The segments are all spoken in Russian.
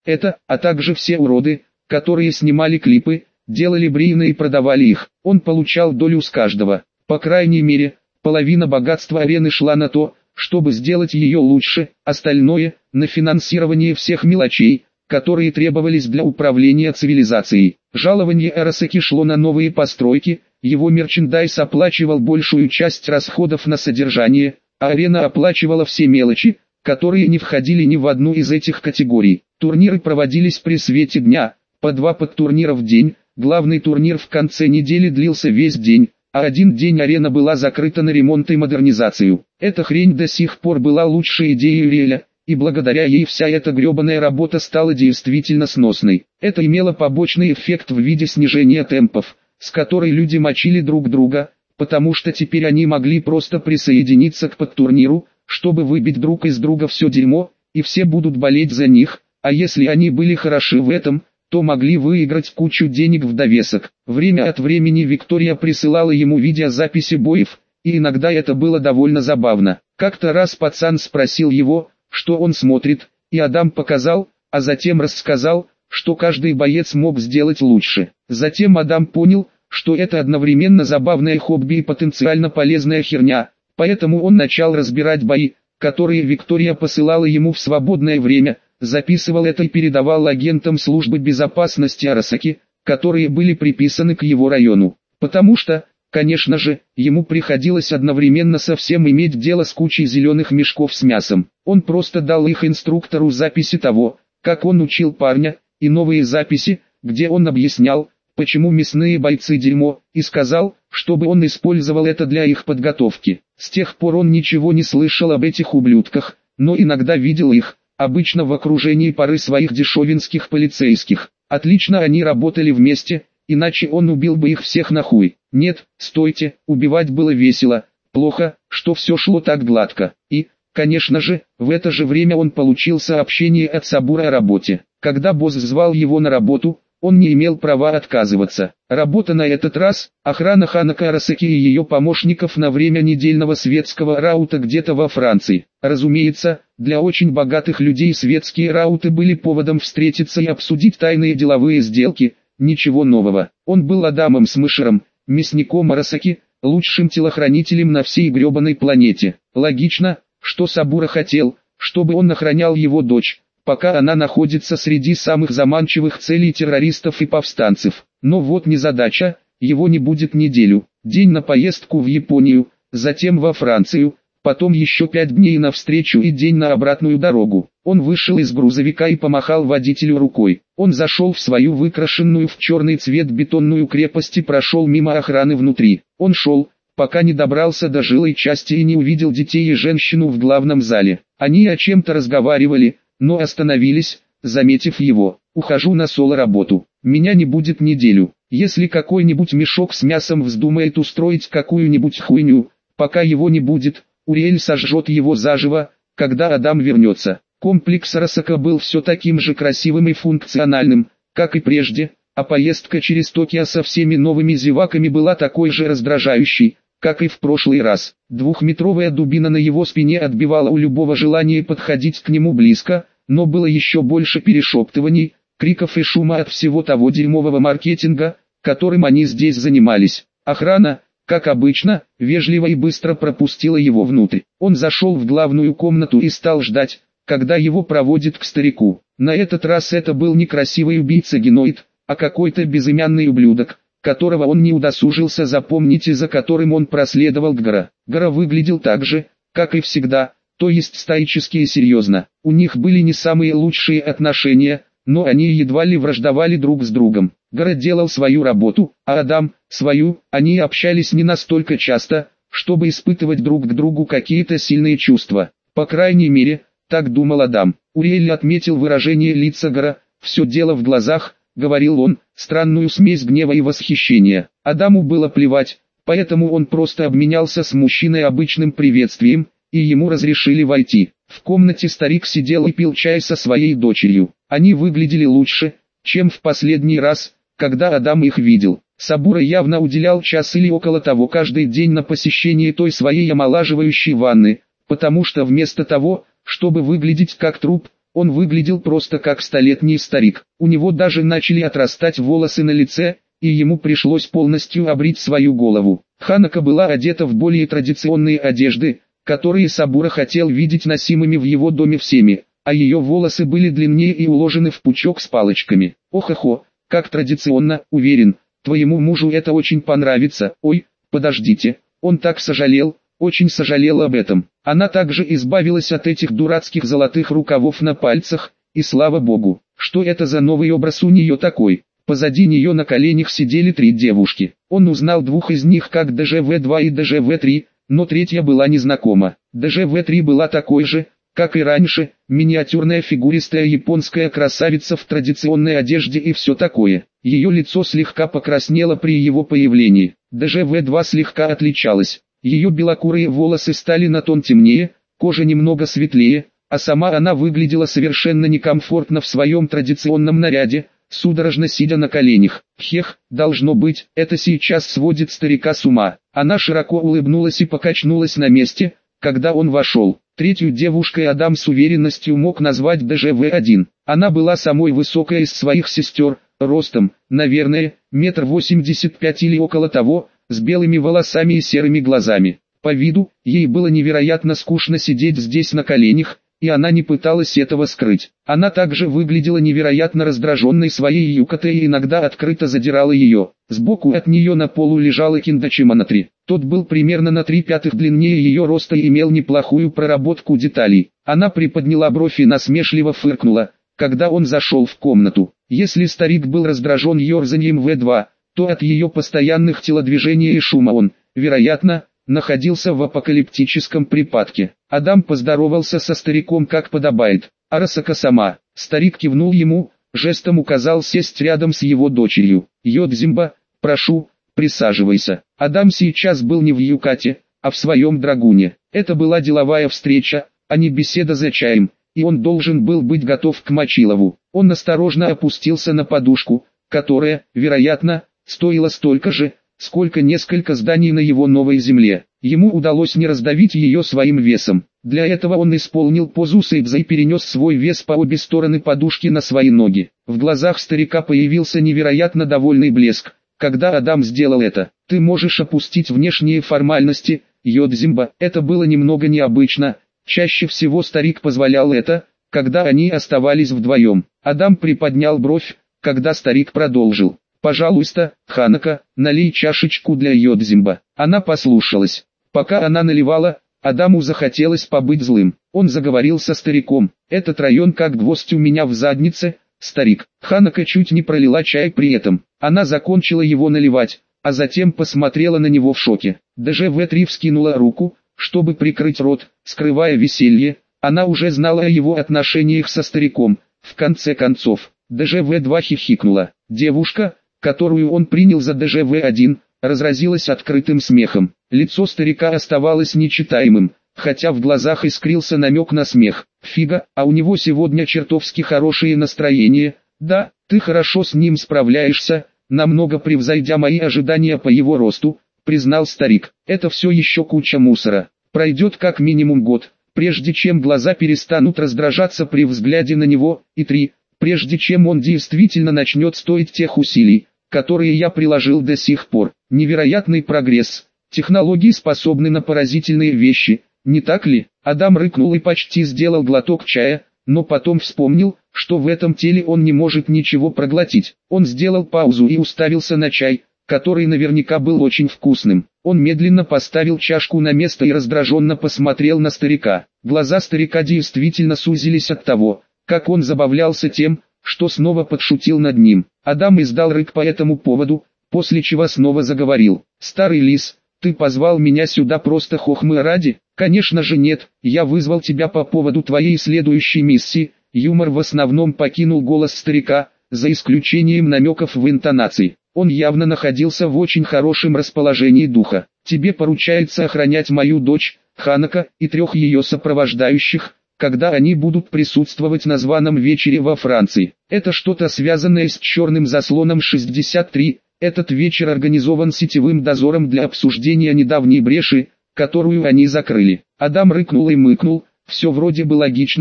это, а также все уроды, которые снимали клипы, делали брейны и продавали их. Он получал долю с каждого. По крайней мере, половина богатства арены шла на то, чтобы сделать ее лучше, остальное – на финансирование всех мелочей, которые требовались для управления цивилизацией. Жалование Арасаки шло на новые постройки, его мерчендайз оплачивал большую часть расходов на содержание, а арена оплачивала все мелочи, которые не входили ни в одну из этих категорий. Турниры проводились при свете дня, по 2 подтурнира в день, главный турнир в конце недели длился весь день, а один день арена была закрыта на ремонт и модернизацию. Эта хрень до сих пор была лучшей идеей Уриэля, и благодаря ей вся эта гребаная работа стала действительно сносной. Это имело побочный эффект в виде снижения темпов, с которой люди мочили друг друга, потому что теперь они могли просто присоединиться к подтурниру, чтобы выбить друг из друга все дерьмо, и все будут болеть за них, а если они были хороши в этом, то могли выиграть кучу денег в довесок. Время от времени Виктория присылала ему видеозаписи боев, и иногда это было довольно забавно. Как-то раз пацан спросил его, что он смотрит, и Адам показал, а затем рассказал, что каждый боец мог сделать лучше. Затем Адам понял, что это одновременно забавное хобби и потенциально полезная херня, поэтому он начал разбирать бои, которые Виктория посылала ему в свободное время, записывал это и передавал агентам службы безопасности Арасаки, которые были приписаны к его району. Потому что, конечно же, ему приходилось одновременно со всем иметь дело с кучей зеленых мешков с мясом. Он просто дал их инструктору записи того, как он учил парня, и новые записи, где он объяснял, почему мясные бойцы дерьмо, и сказал, чтобы он использовал это для их подготовки. С тех пор он ничего не слышал об этих ублюдках, но иногда видел их, обычно в окружении пары своих дешевинских полицейских. Отлично они работали вместе, иначе он убил бы их всех нахуй. Нет, стойте, убивать было весело, плохо, что все шло так гладко. И, конечно же, в это же время он получил сообщение от Сабура о работе. Когда босс звал его на работу, он не имел права отказываться. Работа на этот раз – охрана Ханако Арасаки и ее помощников на время недельного светского раута где-то во Франции. Разумеется, для очень богатых людей светские рауты были поводом встретиться и обсудить тайные деловые сделки, ничего нового. Он был Адамом Смышером, мясником Арасаки, лучшим телохранителем на всей гребаной планете. Логично, что Сабура хотел, чтобы он охранял его дочь, пока она находится среди самых заманчивых целей террористов и повстанцев. Но вот незадача, его не будет неделю. День на поездку в Японию, затем во Францию, потом еще 5 дней на встречу и день на обратную дорогу. Он вышел из грузовика и помахал водителю рукой. Он зашел в свою выкрашенную в черный цвет бетонную крепость и прошел мимо охраны внутри. Он шел, пока не добрался до жилой части и не увидел детей и женщину в главном зале. Они о чем-то разговаривали, но остановились, заметив его. «Ухожу на соло-работу. Меня не будет неделю. Если какой-нибудь мешок с мясом вздумает устроить какую-нибудь хуйню, пока его не будет, Уриэль сожжет его заживо, когда Адам вернется». Комплекс Арасака был все таким же красивым и функциональным, как и прежде, а поездка через Токио со всеми новыми зеваками была такой же раздражающей, как и в прошлый раз. 2-метровая дубина на его спине отбивала у любого желания подходить к нему близко, но было еще больше перешептываний, криков и шума от всего того дерьмового маркетинга, которым они здесь занимались. Охрана, как обычно, вежливо и быстро пропустила его внутрь. Он зашел в главную комнату и стал ждать, когда его проводят к старику. На этот раз это был не красивый убийца-геноид, а какой-то безымянный ублюдок, которого он не удосужился запомнить и за которым он проследовал к Гора. Гора выглядел так же, как и всегда, то есть стоически и серьезно. У них были не самые лучшие отношения, но они едва ли враждовали друг с другом. Гора делал свою работу, а Адам – свою. Они общались не настолько часто, чтобы испытывать друг к другу какие-то сильные чувства. По крайней мере, так думал Адам. Уриэль отметил выражение лица Гора. «Все дело в глазах», — говорил он, странную смесь гнева и восхищения. Адаму было плевать, поэтому он просто обменялся с мужчиной обычным приветствием, и ему разрешили войти. В комнате старик сидел и пил чай со своей дочерью. Они выглядели лучше, чем в последний раз, когда Адам их видел. Сабура явно уделял час или около того каждый день на посещение той своей омолаживающей ванны, потому что вместо того, чтобы выглядеть как труп, он выглядел просто как столетний старик. У него даже начали отрастать волосы на лице, и ему пришлось полностью обрить свою голову. Ханако была одета в более традиционные одежды, которые Сабура хотел видеть носимыми в его доме всеми, а ее волосы были длиннее и уложены в пучок с палочками. Ох-охо, как традиционно, уверен, твоему мужу это очень понравится. Ой, подождите, он так сожалел, очень сожалел об этом. Она также избавилась от этих дурацких золотых рукавов на пальцах, и слава богу, что это за новый образ у нее такой. Позади нее на коленях сидели 3 девушки. Он узнал 2 из них как ДЖВ-2 и ДЖВ-3, но третья была незнакома. ДЖВ-3 была такой же, как и раньше, миниатюрная фигуристая японская красавица в традиционной одежде и все такое. Ее лицо слегка покраснело при его появлении. ДЖВ-2 слегка отличалась. Ее белокурые волосы стали на тон темнее, кожа немного светлее, а сама она выглядела совершенно некомфортно в своем традиционном наряде, судорожно сидя на коленях. Хех, должно быть, это сейчас сводит старика с ума. Она широко улыбнулась и покачнулась на месте, когда он вошел. Третью девушкой Адам с уверенностью мог назвать ДЖВ-1. Она была самой высокой из своих сестер, ростом, наверное, 1,85 м или около того, с белыми волосами и серыми глазами. По виду, ей было невероятно скучно сидеть здесь на коленях, и она не пыталась этого скрыть. Она также выглядела невероятно раздраженной своей юкатой и иногда открыто задирала ее. Сбоку от нее на полу лежала Киндачиманатри. Тот был примерно на 3/5 длиннее ее роста и имел неплохую проработку деталей. Она приподняла бровь и насмешливо фыркнула, когда он зашел в комнату. Если старик был раздражен ерзанием В2, то от ее постоянных телодвижений и шума он, вероятно, находился в апокалиптическом припадке. Адам поздоровался со стариком как подобает. Арасака сама. Старик кивнул ему, жестом указал сесть рядом с его дочерью. Йодзимба, прошу, присаживайся. Адам сейчас был не в юкате, а в своем драгуне. Это была деловая встреча, а не беседа за чаем, и он должен был быть готов к Мочилову. Он осторожно опустился на подушку, которая, вероятно, стоила столько же, сколько несколько зданий на его новой земле. Ему удалось не раздавить ее своим весом. Для этого он исполнил позу сейдза и перенес свой вес по обе стороны подушки на свои ноги. В глазах старика появился невероятно довольный блеск, когда Адам сделал это. «Ты можешь опустить внешние формальности, Йодзимба». Это было немного необычно. Чаще всего старик позволял это, когда они оставались вдвоем. Адам приподнял бровь, когда старик продолжил. «Пожалуйста, Ханако, налей чашечку для Йодзимба». Она послушалась. Пока она наливала, Адаму захотелось побыть злым. Он заговорил со стариком. «Этот район как гвоздь у меня в заднице, старик». Ханако чуть не пролила чай при этом. Она закончила его наливать, а затем посмотрела на него в шоке. ДЖВ-3 вскинула руку, чтобы прикрыть рот, скрывая веселье. Она уже знала о его отношениях со стариком. В конце концов, ДЖВ-2 хихикнула. Девушка, которую он принял за ДЖВ-1, разразилась открытым смехом. Лицо старика оставалось нечитаемым, хотя в глазах искрился намек на смех. «Фига, а у него сегодня чертовски хорошее настроение. Да, ты хорошо с ним справляешься, намного превзойдя мои ожидания по его росту», признал старик. «Это все еще куча мусора. Пройдет как минимум год, прежде чем глаза перестанут раздражаться при взгляде на него, и 3, прежде чем он действительно начнет стоить тех усилий, которые я приложил до сих пор. Невероятный прогресс. Технологии способны на поразительные вещи, не так ли?» Адам рыкнул и почти сделал глоток чая, но потом вспомнил, что в этом теле он не может ничего проглотить. Он сделал паузу и уставился на чай, который наверняка был очень вкусным. Он медленно поставил чашку на место и раздраженно посмотрел на старика. Глаза старика действительно сузились от того, как он забавлялся тем, что снова подшутил над ним. Адам издал рык по этому поводу, после чего снова заговорил. «Старый лис, ты позвал меня сюда просто хохмы ради?» «Конечно же нет, я вызвал тебя по поводу твоей следующей миссии». Юмор в основном покинул голос старика, за исключением намеков в интонации. Он явно находился в очень хорошем расположении духа. «Тебе поручается охранять мою дочь, Ханако, и 3 ее сопровождающих, когда они будут присутствовать на званом вечере во Франции. Это что-то связанное с черным заслоном 63. Этот вечер организован сетевым дозором для обсуждения недавней бреши, которую они закрыли». Адам рыкнул и мыкнул. Все вроде бы логично,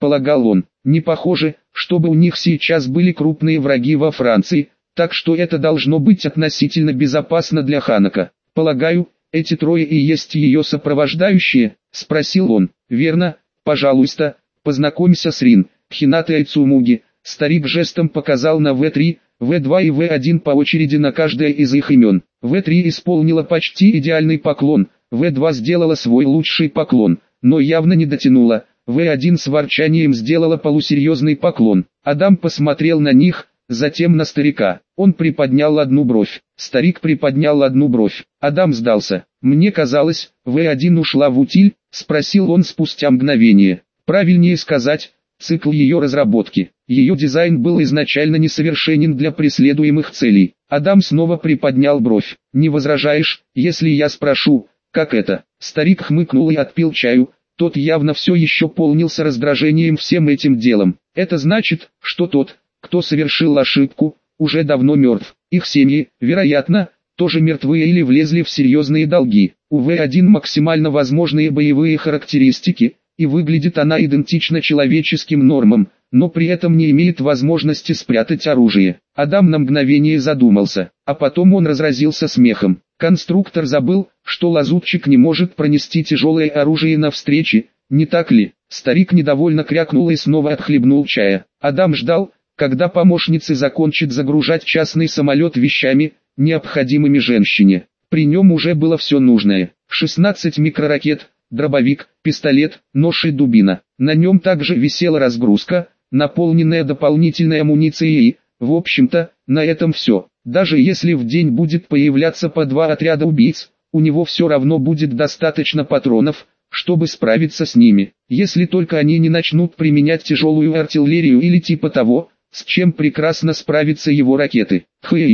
полагал он. Не похоже, чтобы у них сейчас были крупные враги во Франции, так что это должно быть относительно безопасно для Ханако. Полагаю, эти трое и есть ее сопровождающие, спросил он. Верно, пожалуйста, познакомься с Рин, Хинатой Айцумуги. Старик жестом показал на В3, В2 и В1 по очереди на каждое из их имен. В3 исполнила почти идеальный поклон, В2 сделала свой лучший поклон, но явно не дотянула. В1 с ворчанием сделала полусерьезный поклон. Адам посмотрел на них, затем на старика. Он приподнял одну бровь. Старик приподнял одну бровь. Адам сдался. «Мне казалось, В1 ушла в утиль?» — спросил он спустя мгновение. Правильнее сказать, цикл ее разработки. Ее дизайн был изначально несовершенен для преследуемых целей. Адам снова приподнял бровь. «Не возражаешь, если я спрошу, как это?» Старик хмыкнул и отпил чаю. Тот явно все еще полнился раздражением всем этим делом. «Это значит, что тот, кто совершил ошибку, уже давно мертв. Их семьи, вероятно, тоже мертвы или влезли в серьезные долги. У В1 максимально возможные боевые характеристики, и выглядит она идентично человеческим нормам, но при этом не имеет возможности спрятать оружие». Адам на мгновение задумался, а потом он разразился смехом. Конструктор забыл, что лазутчик не может пронести тяжелое оружие на встрече, не так ли? Старик недовольно крякнул и снова отхлебнул чая. Адам ждал, когда помощница закончит загружать частный самолет вещами, необходимыми женщине. При нем уже было все нужное. 16 микроракет, дробовик, пистолет, нож и дубина. На нем также висела разгрузка, наполненная дополнительной амуницией, в общем-то, на этом все. Даже если в день будет появляться по 2 отряда убийц, у него все равно будет достаточно патронов, чтобы справиться с ними. Если только они не начнут применять тяжелую артиллерию или типа того, с чем прекрасно справятся его ракеты.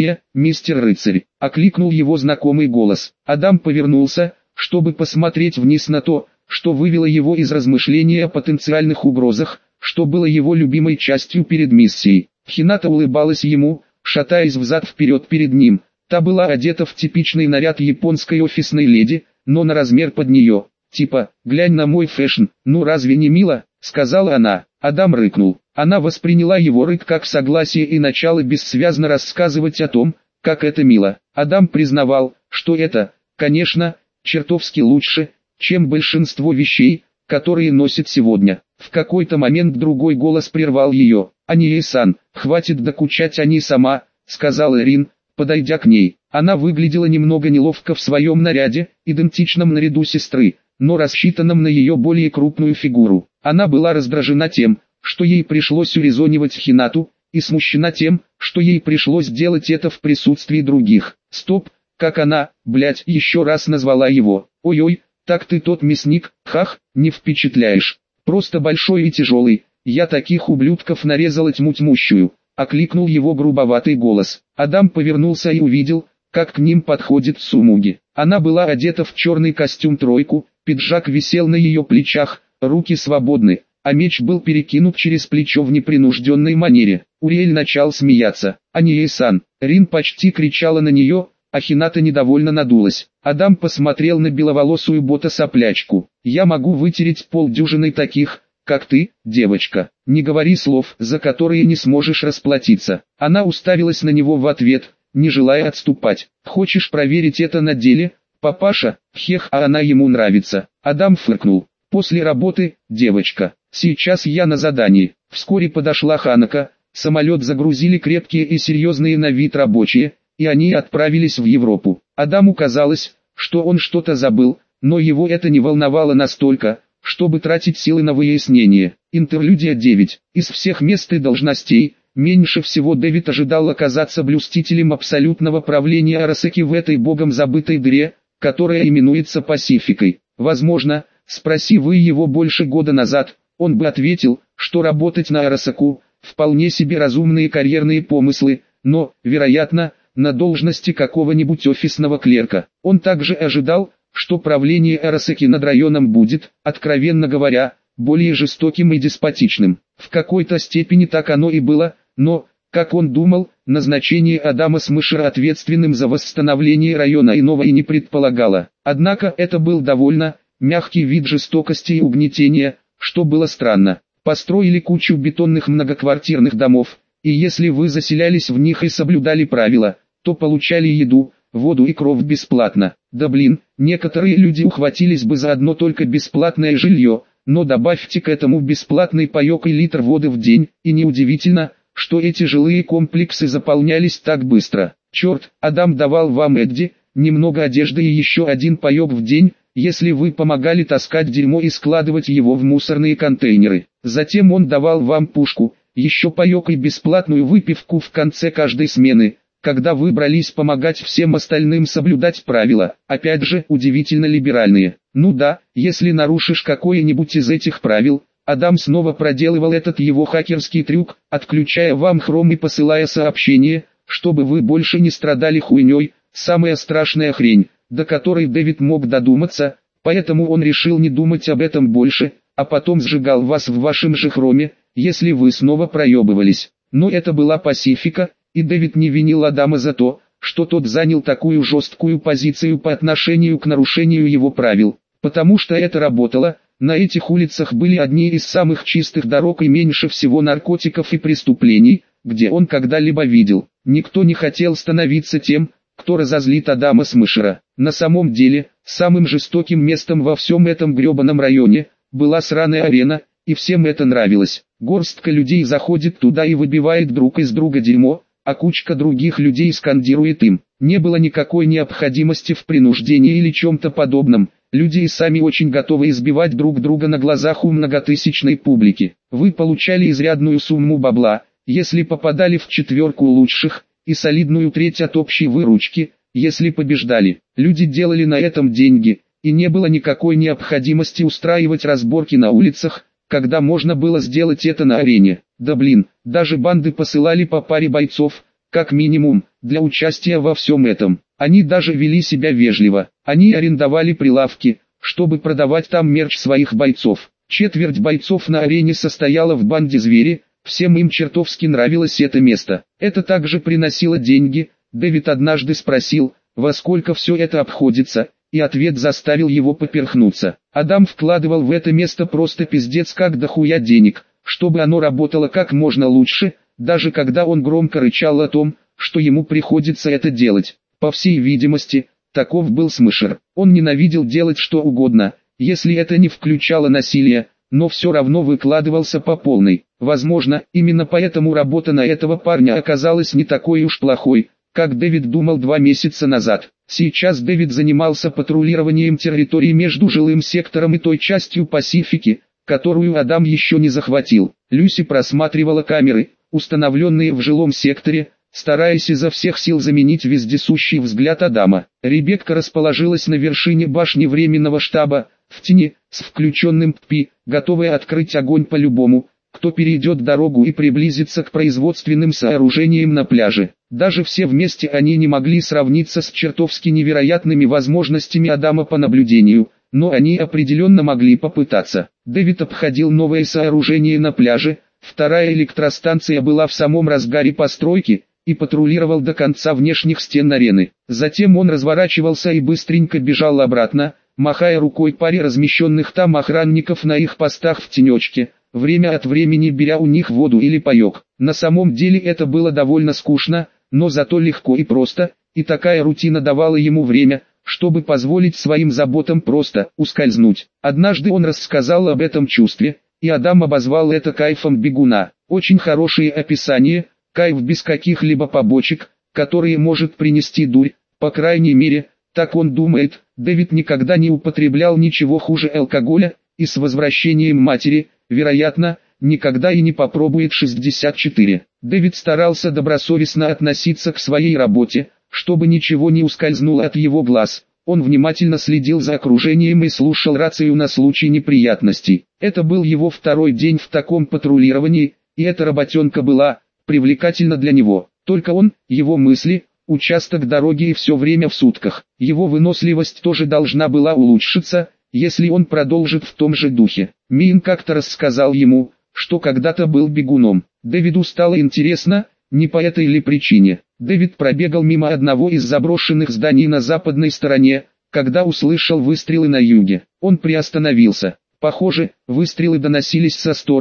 Мистер Рыцарь!» — окликнул его знакомый голос. Адам повернулся, чтобы посмотреть вниз на то, что вывело его из размышления о потенциальных угрозах, что было его любимой частью перед миссией. Хината улыбалась ему, шатаясь взад-вперед перед ним. Та была одета в типичный наряд японской офисной леди, но на размер под нее. Типа, «Глянь на мой фэшн, ну разве не мило?» — сказала она. Адам рыкнул. Она восприняла его рык как согласие и начала бессвязно рассказывать о том, как это мило. Адам признавал, что это, конечно, чертовски лучше, чем большинство вещей, которые носит сегодня. В какой-то момент другой голос прервал ее. «Ания-сан, хватит докучать Ани сама», — сказала Рин, подойдя к ней. Она выглядела немного неловко в своем наряде, идентичном наряду сестры, но рассчитанном на ее более крупную фигуру. Она была раздражена тем, что ей пришлось урезонивать Хинату, и смущена тем, что ей пришлось делать это в присутствии других. Стоп, как она, еще раз назвала его. «Ой-ой, так ты тот мясник, хах, не впечатляешь. Просто большой и тяжелый, я таких ублюдков нарезала тьму тьмущую», — окликнул его грубоватый голос. Адам повернулся и увидел, как к ним подходит Сумуги. Она была одета в черный костюм-тройку, пиджак висел на ее плечах, руки свободны, а меч был перекинут через плечо в непринужденной манере. Уриэль начал смеяться. «Ания-сан!» Рин почти кричала на нее, а Хината недовольно надулась. Адам посмотрел на беловолосую бота-соплячку. «Я могу вытереть полдюжины таких, как ты, девочка. Не говори слов, за которые не сможешь расплатиться». Она уставилась на него в ответ, не желая отступать. «Хочешь проверить это на деле, папаша?» «Хех, а она ему нравится». Адам фыркнул. «После работы, девочка. Сейчас я на задании». Вскоре подошла Ханако, самолет загрузили крепкие и серьезные на вид рабочие, и они отправились в Европу. Адаму казалось, что он что-то забыл, но его это не волновало настолько, чтобы тратить силы на выяснение. Интерлюдия 9. Из всех мест и должностей, меньше всего Дэвид ожидал оказаться блюстителем абсолютного правления Арасаки в этой богом забытой дыре, которая именуется Пасификой. Возможно, спроси вы его больше года назад, он бы ответил, что работать на Арасаку – вполне себе разумные карьерные помыслы, но, вероятно, на должности какого-нибудь офисного клерка. Он также ожидал, что правление Арасаки над районом будет, откровенно говоря, более жестоким и деспотичным. В какой-то степени так оно и было, но, как он думал, назначение Адама Смышера ответственным за восстановление района иного и не предполагало. Однако это был довольно мягкий вид жестокости и угнетения, что было странно. построили кучу бетонных многоквартирных домов, и если вы заселялись в них и соблюдали правила, то получали еду, воду и кров бесплатно. Да блин, некоторые люди ухватились бы за одно только бесплатное жилье, но добавьте к этому бесплатный паёк и литр воды в день, и неудивительно, что эти жилые комплексы заполнялись так быстро. Черт, Адам давал вам Эдди, немного одежды и еще один паёк в день, если вы помогали таскать дерьмо и складывать его в мусорные контейнеры. Затем он давал вам пушку, еще паёк и бесплатную выпивку в конце каждой смены, когда вы брались помогать всем остальным соблюдать правила, опять же, удивительно либеральные. Ну да, если нарушишь какое-нибудь из этих правил, Адам снова проделывал этот его хакерский трюк, отключая вам Chrome и посылая сообщение, чтобы вы больше не страдали хуйней, самая страшная хрень, до которой Дэвид мог додуматься, поэтому он решил не думать об этом больше, а потом сжигал вас в вашем же Chrome, если вы снова проебывались. Но это была пасифика, и Дэвид не винил Адама за то, что тот занял такую жесткую позицию по отношению к нарушению его правил, потому что это работало. На этих улицах были одни из самых чистых дорог и меньше всего наркотиков и преступлений, где он когда-либо видел. Никто не хотел становиться тем, кто разозлит Адама Смешера. На самом деле, самым жестоким местом во всем этом гребаном районе была сраная арена, и всем это нравилось. Горстка людей заходит туда и выбивает друг из друга дерьмо, а кучка других людей скандирует им. Не было никакой необходимости в принуждении или чем-то подобном. Люди и сами очень готовы избивать друг друга на глазах у многотысячной публики. Вы получали изрядную сумму бабла, если попадали в четверку лучших, и солидную треть от общей выручки, если побеждали. Люди делали на этом деньги, и не было никакой необходимости устраивать разборки на улицах, когда можно было сделать это на арене. Да блин, даже банды посылали по паре бойцов, как минимум, для участия во всем этом. Они даже вели себя вежливо. Они арендовали прилавки, чтобы продавать там мерч своих бойцов. Четверть бойцов на арене состояла в банде «Звери», всем им чертовски нравилось это место. Это также приносило деньги. Дэвид однажды спросил, во сколько все это обходится, и ответ заставил его поперхнуться. Адам вкладывал в это место просто пиздец как дохуя денег, чтобы оно работало как можно лучше, даже когда он громко рычал о том, что ему приходится это делать. По всей видимости, таков был Смешер. Он ненавидел делать что угодно, если это не включало насилие, но все равно выкладывался по полной. Возможно, именно поэтому работа на этого парня оказалась не такой уж плохой, как Дэвид думал 2 месяца назад. Сейчас Дэвид занимался патрулированием территории между жилым сектором и той частью Пасифики, которую Адам еще не захватил. Люси просматривала камеры, установленные в жилом секторе, стараясь изо всех сил заменить вездесущий взгляд Адама. Ребекка расположилась на вершине башни временного штаба, в тени, с включенным ППИ, готовая открыть огонь по любому, кто перейдет дорогу и приблизится к производственным сооружениям на пляже. Даже все вместе они не могли сравниться с чертовски невероятными возможностями Адама по наблюдению, но они определенно могли попытаться. Дэвид обходил новое сооружение на пляже, вторая электростанция была в самом разгаре постройки, и патрулировал до конца внешних стен арены. Затем он разворачивался и быстренько бежал обратно, махая рукой паре размещенных там охранников на их постах в тенечке, время от времени беря у них воду или паёк. На самом деле это было довольно скучно, но зато легко и просто, и такая рутина давала ему время, чтобы позволить своим заботам просто ускользнуть. Однажды он рассказал об этом чувстве, и Адам обозвал это кайфом бегуна. Очень хорошее описание, кайф без каких-либо побочек, которые может принести дурь, по крайней мере, так он думает. Дэвид никогда не употреблял ничего хуже алкоголя, и с возвращением матери, вероятно, никогда и не попробует 64. Дэвид старался добросовестно относиться к своей работе, чтобы ничего не ускользнуло от его глаз. Он внимательно следил за окружением и слушал рацию на случай неприятностей. Это был его 2-й день в таком патрулировании, и эта работенка была привлекательна для него. Только он, его мысли, участок дороги и все время в сутках. Его выносливость тоже должна была улучшиться, если он продолжит в том же духе. Мин как-то рассказал ему, что когда-то был бегуном. Дэвиду стало интересно, не по этой ли причине. Дэвид пробегал мимо одного из заброшенных зданий на западной стороне, когда услышал выстрелы на юге. Он приостановился. Похоже, выстрелы доносились со стороны,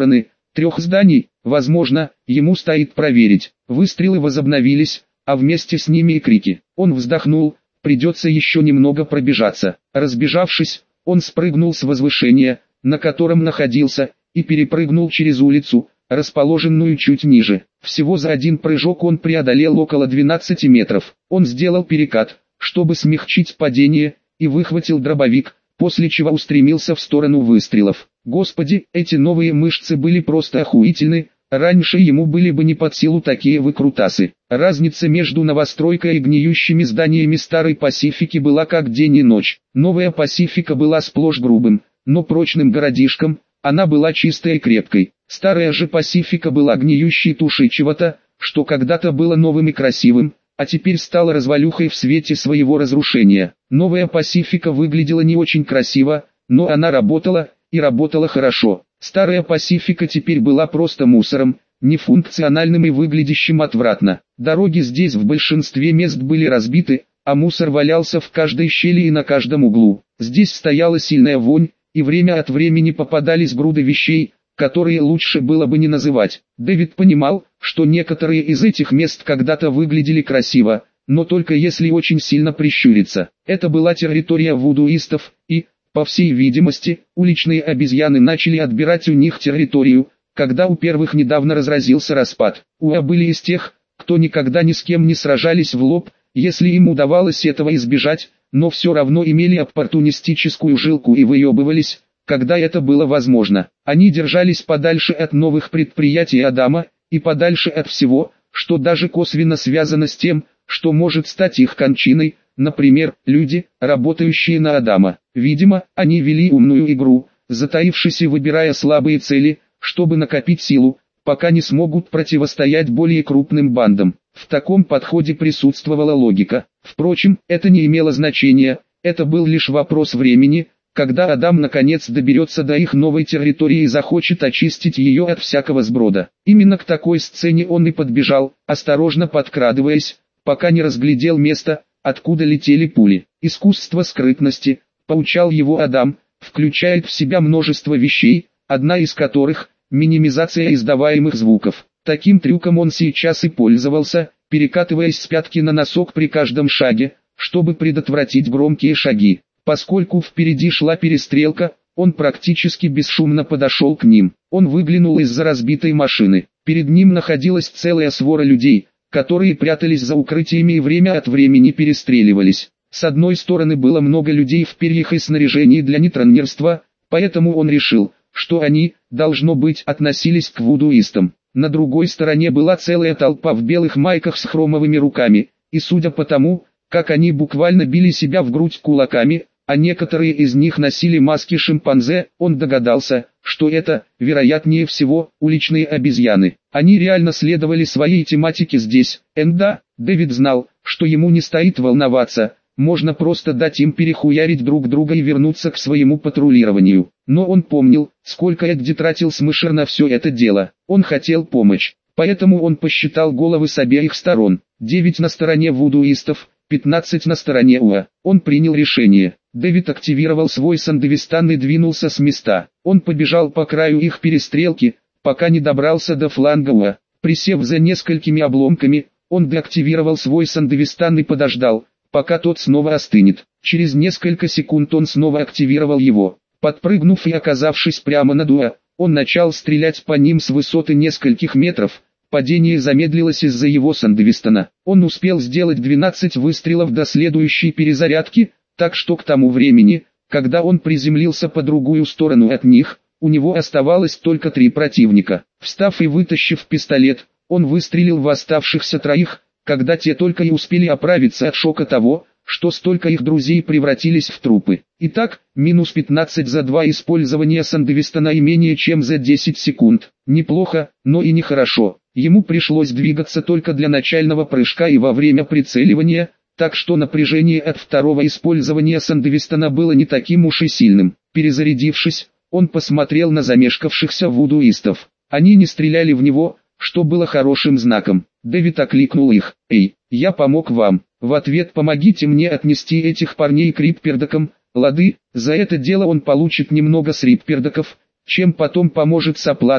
3 зданий, возможно, ему стоит проверить. Выстрелы возобновились, а вместе с ними и крики. Он вздохнул, придется еще немного пробежаться. Разбежавшись, он спрыгнул с возвышения, на котором находился, и перепрыгнул через улицу, расположенную чуть ниже. Всего за один прыжок он преодолел около 12 метров. Он сделал перекат, чтобы смягчить падение, и выхватил дробовик, после чего устремился в сторону выстрелов. Господи, эти новые мышцы были просто охуительны, раньше ему были бы не под силу такие выкрутасы. Разница между новостройкой и гниющими зданиями старой Пасифики была как день и ночь. Новая Пасифика была сплошь грубым, но прочным городишком, она была чистой и крепкой. Старая же Пасифика была гниющей тушей чего-то, что когда-то было новым и красивым, а теперь стала развалюхой в свете своего разрушения. Новая Пасифика выглядела не очень красиво, но она работала, и работала хорошо. Старая Пасифика теперь была просто мусором, нефункциональным и выглядящим отвратно. Дороги здесь в большинстве мест были разбиты, а мусор валялся в каждой щели и на каждом углу. Здесь стояла сильная вонь, и время от времени попадались груды вещей, которые лучше было бы не называть. Дэвид понимал, что некоторые из этих мест когда-то выглядели красиво, но только если очень сильно прищуриться. Это была территория вудуистов, и, по всей видимости, уличные обезьяны начали отбирать у них территорию, когда у первых недавно разразился распад. Уа были из тех, кто никогда ни с кем не сражались в лоб, если им удавалось этого избежать, но все равно имели оппортунистическую жилку и выебывались, когда это было возможно. Они держались подальше от новых предприятий Адама, и подальше от всего, что даже косвенно связано с тем, что может стать их кончиной, например, люди, работающие на Адама. Видимо, они вели умную игру, затаившись и выбирая слабые цели, чтобы накопить силу, пока не смогут противостоять более крупным бандам. В таком подходе присутствовала логика. Впрочем, это не имело значения, это был лишь вопрос времени, когда Адам наконец доберется до их новой территории и захочет очистить ее от всякого сброда. Именно к такой сцене он и подбежал, осторожно подкрадываясь, пока не разглядел место, откуда летели пули. Искусство скрытности, поучал его Адам, включает в себя множество вещей, одна из которых – минимизация издаваемых звуков. Таким трюком он сейчас и пользовался, перекатываясь с пятки на носок при каждом шаге, чтобы предотвратить громкие шаги. Поскольку впереди шла перестрелка, он практически бесшумно подошел к ним. Он выглянул из-за разбитой машины. Перед ним находилась целая свора людей, которые прятались за укрытиями и время от времени перестреливались. С одной стороны было много людей в перьях и снаряжении для нетронерства, поэтому он решил, что они, должно быть, относились к вудуистам. На другой стороне была целая толпа в белых майках с хромовыми руками, и судя по тому, как они буквально били себя в грудь кулаками, а некоторые из них носили маски шимпанзе, он догадался, что это, вероятнее всего, уличные обезьяны. Они реально следовали своей тематике здесь. Да, Дэвид знал, что ему не стоит волноваться, можно просто дать им перехуярить друг друга и вернуться к своему патрулированию. Но он помнил, сколько Эдди тратил Смышер на все это дело. Он хотел помочь, поэтому он посчитал головы с обеих сторон. 9 на стороне вудуистов, 15 на стороне Уа. Он принял решение. Дэвид активировал свой сандевистан и двинулся с места. Он побежал по краю их перестрелки, пока не добрался до фланга Уа. Присев за несколькими обломками, он деактивировал свой сандевистан и подождал, пока тот снова остынет. Через несколько секунд он снова активировал его. Подпрыгнув и оказавшись прямо над Уа, он начал стрелять по ним с высоты нескольких метров. Падение замедлилось из-за его сандевистана. Он успел сделать 12 выстрелов до следующей перезарядки, так что к тому времени, когда он приземлился по другую сторону от них, у него оставалось только 3 противника. Встав и вытащив пистолет, он выстрелил в оставшихся 3, когда те только и успели оправиться от шока того, что столько их друзей превратились в трупы. Итак, минус 15 за 2 использования сандевистана и менее чем за 10 секунд. Неплохо, но и нехорошо. Ему пришлось двигаться только для начального прыжка и во время прицеливания, так что напряжение от второго использования сандевистана было не таким уж и сильным. Перезарядившись, он посмотрел на замешкавшихся вудуистов. Они не стреляли в него, что было хорошим знаком. Дэвид окликнул их. «Эй, я помог вам. В ответ помогите мне отнести этих парней к риппердокам, лады?» За это дело он получит немного с риппердоков, чем потом поможет с оплатой,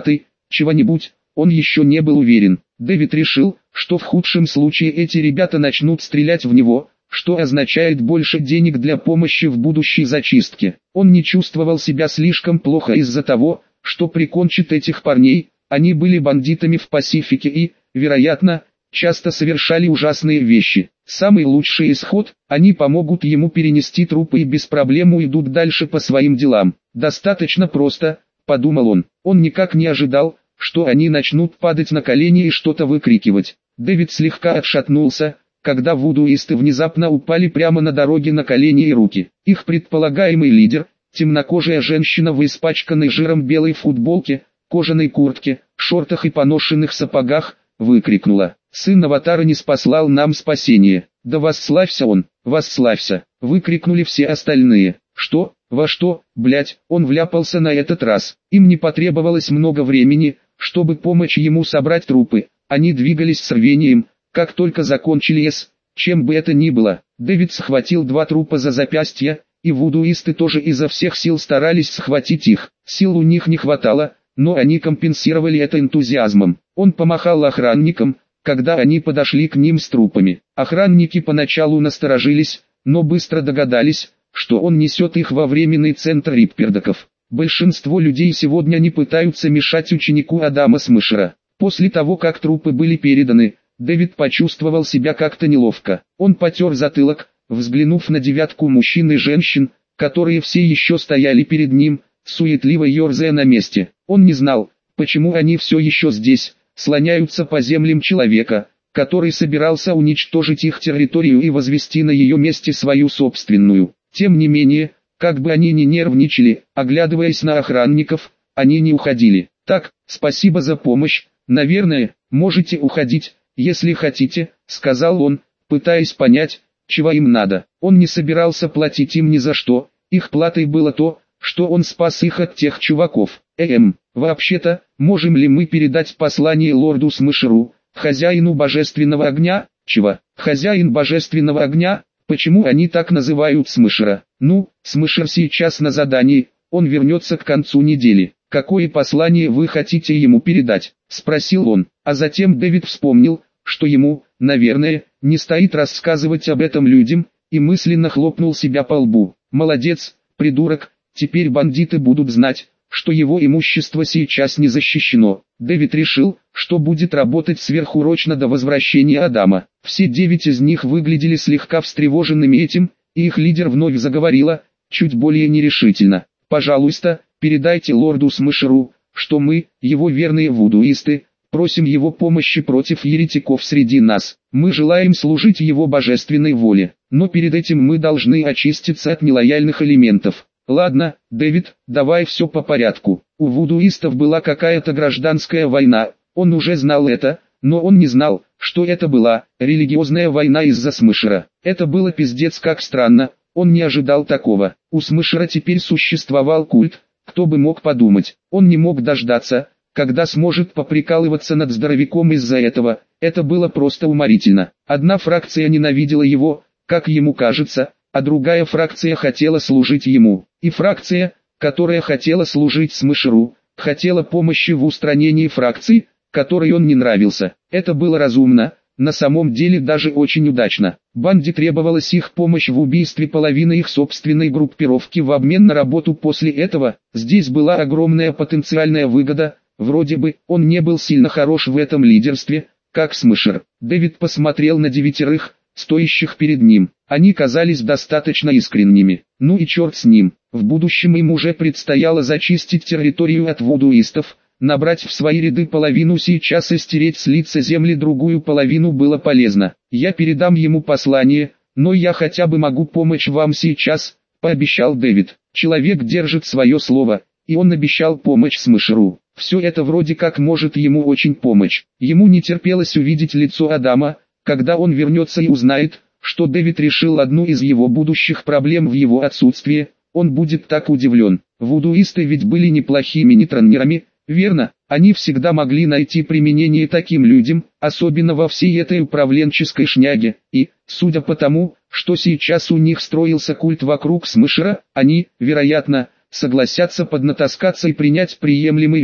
чего-нибудь, он еще не был уверен. Дэвид решил, что в худшем случае эти ребята начнут стрелять в него, что означает больше денег для помощи в будущей зачистке. Он не чувствовал себя слишком плохо из-за того, что прикончит этих парней, они были бандитами в Пасифике и, вероятно, часто совершали ужасные вещи. Самый лучший исход, они помогут ему перенести трупы и без проблем уйдут дальше по своим делам. Достаточно просто, подумал он. Он никак не ожидал, что они начнут падать на колени и что-то выкрикивать. Дэвид слегка отшатнулся, когда вудуисты внезапно упали прямо на дороге на колени и руки. Их предполагаемый лидер, темнокожая женщина в испачканной жиром белой футболке, кожаной куртке, шортах и поношенных сапогах, выкрикнула: «Сын Аватара не спаслал нам спасение!» «Да восславься он, восславься!» — выкрикнули все остальные. «Что? Во что, блять?» Он вляпался на этот раз. Им не потребовалось много времени, чтобы помочь ему собрать трупы. Они двигались с рвением, как только закончили чем бы это ни было. Дэвид схватил 2 трупа за запястья, и вудуисты тоже изо всех сил старались схватить их. Сил у них не хватало, но они компенсировали это энтузиазмом. Он помахал охранникам, когда они подошли к ним с трупами. Охранники поначалу насторожились, но быстро догадались, что он несет их во временный центр риппердоков. Большинство людей сегодня не пытаются мешать ученику Адама Смешера. После того, как трупы были переданы, Дэвид почувствовал себя как-то неловко. Он потер затылок, взглянув на 9 мужчин и женщин, которые все еще стояли перед ним, суетливо ерзая на месте. Он не знал, почему они все еще здесь, слоняются по землям человека, который собирался уничтожить их территорию и возвести на ее месте свою собственную. Тем не менее, как бы они ни нервничали, оглядываясь на охранников, они не уходили. «Так, спасибо за помощь, наверное, можете уходить, если хотите», — сказал он, пытаясь понять, чего им надо. Он не собирался платить им ни за что, их платой было то, что он спас их от тех чуваков. Вообще-то, можем ли мы передать послание лорду Смешеру, хозяину божественного огня?» «Чего? Хозяин божественного огня? Почему они так называют Смешера?» «Ну, Смешер сейчас на задании, он вернется к концу недели. Какое послание вы хотите ему передать?» — спросил он. А затем Дэвид вспомнил, что ему, наверное, не стоит рассказывать об этом людям, и мысленно хлопнул себя по лбу. «Молодец, придурок, теперь бандиты будут знать, что его имущество сейчас не защищено». Дэвид решил, что будет работать сверхурочно до возвращения Адама. Все 9 из них выглядели слегка встревоженными этим, и их лидер вновь заговорила, чуть более нерешительно. «Пожалуйста, передайте лорду Смешеру, что мы, его верные вудуисты, просим его помощи против еретиков среди нас. Мы желаем служить его божественной воле, но перед этим мы должны очиститься от нелояльных элементов». «Ладно, Дэвид, давай все по порядку». У вудуистов была какая-то гражданская война, он уже знал это, но он не знал, что это была религиозная война из-за Смешера. Это было пиздец как странно, он не ожидал такого. У Смешера теперь существовал культ, кто бы мог подумать. Он не мог дождаться, когда сможет поприкалываться над здоровяком из-за этого. Это было просто уморительно. Одна фракция ненавидела его, как ему кажется, а другая фракция хотела служить ему. И фракция, которая хотела служить Смешеру, хотела помощи в устранении фракции, которой он не нравился. Это было разумно, на самом деле даже очень удачно. Банде требовалась их помощь в убийстве половины их собственной группировки в обмен на работу после этого. Здесь была огромная потенциальная выгода, вроде бы он не был сильно хорош в этом лидерстве, как Смешер. Дэвид посмотрел на 9, стоящих перед ним. Они казались достаточно искренними. Ну и черт с ним. В будущем им уже предстояло зачистить территорию от вудуистов, набрать в свои ряды половину сейчас и стереть с лица земли другую половину было полезно. «Я передам ему послание, но я хотя бы могу помочь вам сейчас», — пообещал Дэвид. Человек держит свое слово, и он обещал помочь Смешеру. Все это вроде как может ему очень помочь. Ему не терпелось увидеть лицо Адама, когда он вернется и узнает, что Дэвид решил одну из его будущих проблем в его отсутствие. Он будет так удивлен. Вудуисты ведь были неплохими нетронерами, верно? Они всегда могли найти применение таким людям, особенно во всей этой управленческой шняге. И, судя по тому, что сейчас у них строился культ вокруг Смешера, они, вероятно, согласятся поднатаскаться и принять приемлемый вид,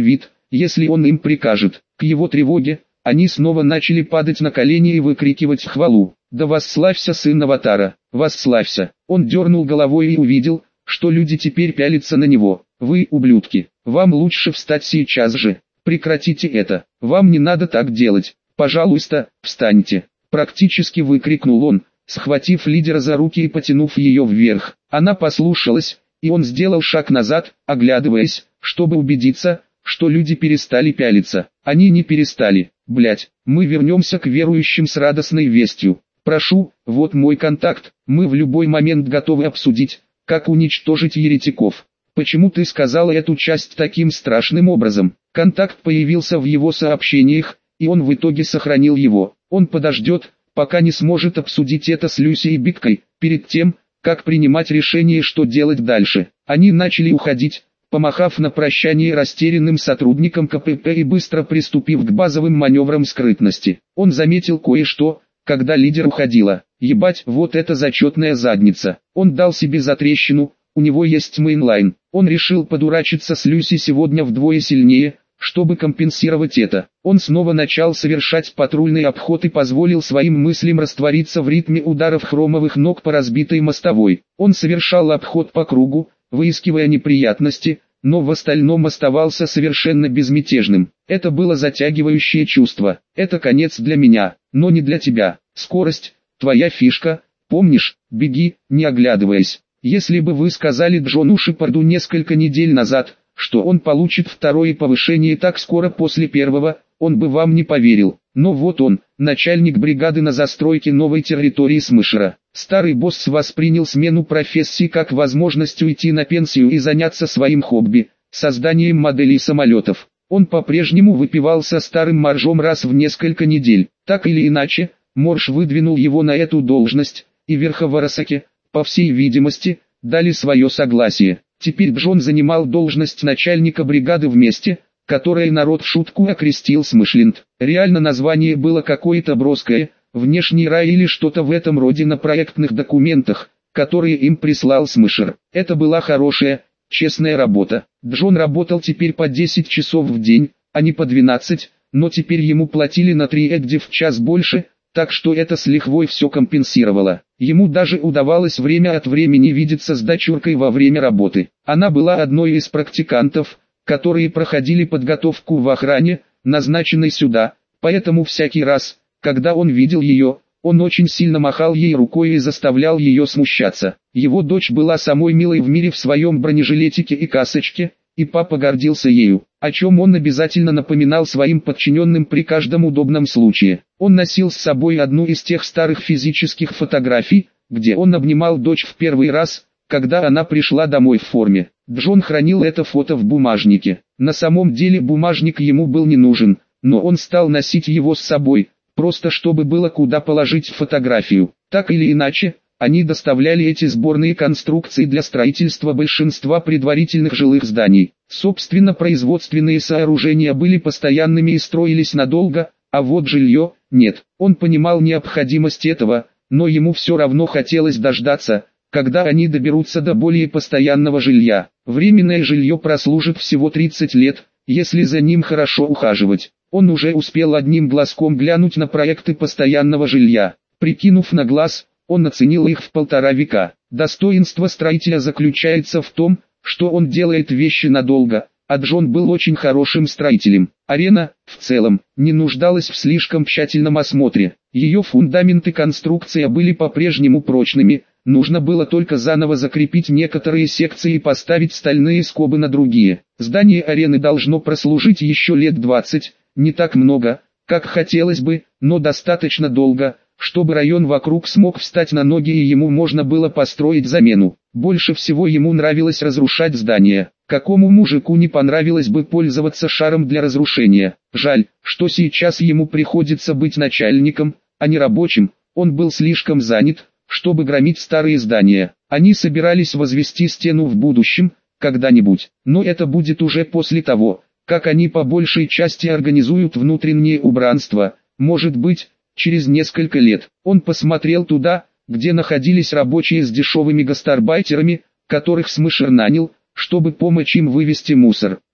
если он им прикажет. К его тревоге, они снова начали падать на колени и выкрикивать хвалу. «Да восславься, сын Аватара! Восславься!» Он дернул головой и увидел, что люди теперь пялятся на него. «Вы, ублюдки, вам лучше встать сейчас же. Прекратите это. Вам не надо так делать. Пожалуйста, встаньте!» Практически выкрикнул он, схватив лидера за руки и потянув ее вверх. Она послушалась, и он сделал шаг назад, оглядываясь, чтобы убедиться, что люди перестали пялиться. Они не перестали. «Блять, мы вернемся к верующим с радостной вестью. Прошу, вот мой контакт, мы в любой момент готовы обсудить, как уничтожить еретиков». «Почему ты сказала эту часть таким страшным образом?» Контакт появился в его сообщениях, и он в итоге сохранил его. Он подождет, пока не сможет обсудить это с Люси и Бигкой, перед тем, как принимать решение, что делать дальше. Они начали уходить, помахав на прощание растерянным сотрудникам КПП и быстро приступив к базовым маневрам скрытности. Он заметил кое-что, когда лидер уходила. «Ебать, вот это зачетная задница». Он дал себе затрещину, у него есть мейнлайн. Он решил подурачиться с Люси сегодня вдвое сильнее, чтобы компенсировать это. Он снова начал совершать патрульный обход и позволил своим мыслям раствориться в ритме ударов хромовых ног по разбитой мостовой. Он совершал обход по кругу, выискивая неприятности, но в остальном оставался совершенно безмятежным. Это было затягивающее чувство. «Это конец для меня, но не для тебя. Скорость – твоя фишка, помнишь, беги, не оглядываясь». Если бы вы сказали Джону Шепарду несколько недель назад, что он получит второе повышение так скоро после первого, он бы вам не поверил. Но вот он, начальник бригады на застройке новой территории Смышера. Старый босс воспринял смену профессии как возможность уйти на пенсию и заняться своим хобби – созданием моделей самолетов. Он по-прежнему выпивался старым моржом раз в несколько недель. Так или иначе, Морж выдвинул его на эту должность, и верха в Арасаке, по всей видимости, дали свое согласие. Теперь Джон занимал должность начальника бригады в месте, которое народ в шутку окрестил Смышленд. Реально название было какое-то броское, внешний рай или что-то в этом роде на проектных документах, которые им прислал Смышер. Это была хорошая, честная работа. Джон работал теперь по 10 часов в день, а не по 12, но теперь ему платили на 3 эгди в час больше, так что это с лихвой все компенсировало. Ему даже удавалось время от времени видеться с дочуркой во время работы. Она была одной из практикантов, которые проходили подготовку в охране, назначенной сюда, поэтому всякий раз, когда он видел ее, он очень сильно махал ей рукой и заставлял ее смущаться. Его дочь была самой милой в мире в своем бронежилетике и касочке, и папа гордился ею, о чем он обязательно напоминал своим подчиненным при каждом удобном случае. Он носил с собой одну из тех старых физических фотографий, где он обнимал дочь в первый раз, когда она пришла домой в форме. Джон хранил это фото в бумажнике. На самом деле бумажник ему был не нужен, но он стал носить его с собой, просто чтобы было куда положить фотографию. Так или иначе, они доставляли эти сборные конструкции для строительства большинства предварительных жилых зданий. Собственно, производственные сооружения были постоянными и строились надолго, а вот жилье – нет. Он понимал необходимость этого, но ему все равно хотелось дождаться, когда они доберутся до более постоянного жилья. Временное жилье прослужит всего 30 лет, если за ним хорошо ухаживать. Он уже успел одним глазком глянуть на проекты постоянного жилья. Прикинув на глаз, он оценил их в 1,5 века. Достоинство строителя заключается в том, что он делает вещи надолго, а Джон был очень хорошим строителем. Арена, в целом, не нуждалась в слишком тщательном осмотре. Ее фундамент и конструкция были по-прежнему прочными, нужно было только заново закрепить некоторые секции и поставить стальные скобы на другие. Здание арены должно прослужить еще лет 20, не так много, как хотелось бы, но достаточно долго, чтобы район вокруг смог встать на ноги и ему можно было построить замену. Больше всего ему нравилось разрушать здания. Какому мужику не понравилось бы пользоваться шаром для разрушения? Жаль, что сейчас ему приходится быть начальником, а не рабочим. Он был слишком занят, чтобы громить старые здания. Они собирались возвести стену в будущем, когда-нибудь. Но это будет уже после того, как они по большей части организуют внутреннее убранство. Может быть, через несколько лет. Он посмотрел туда, где находились рабочие с дешевыми гастарбайтерами, которых Смышер нанял, чтобы помочь им вывести мусор.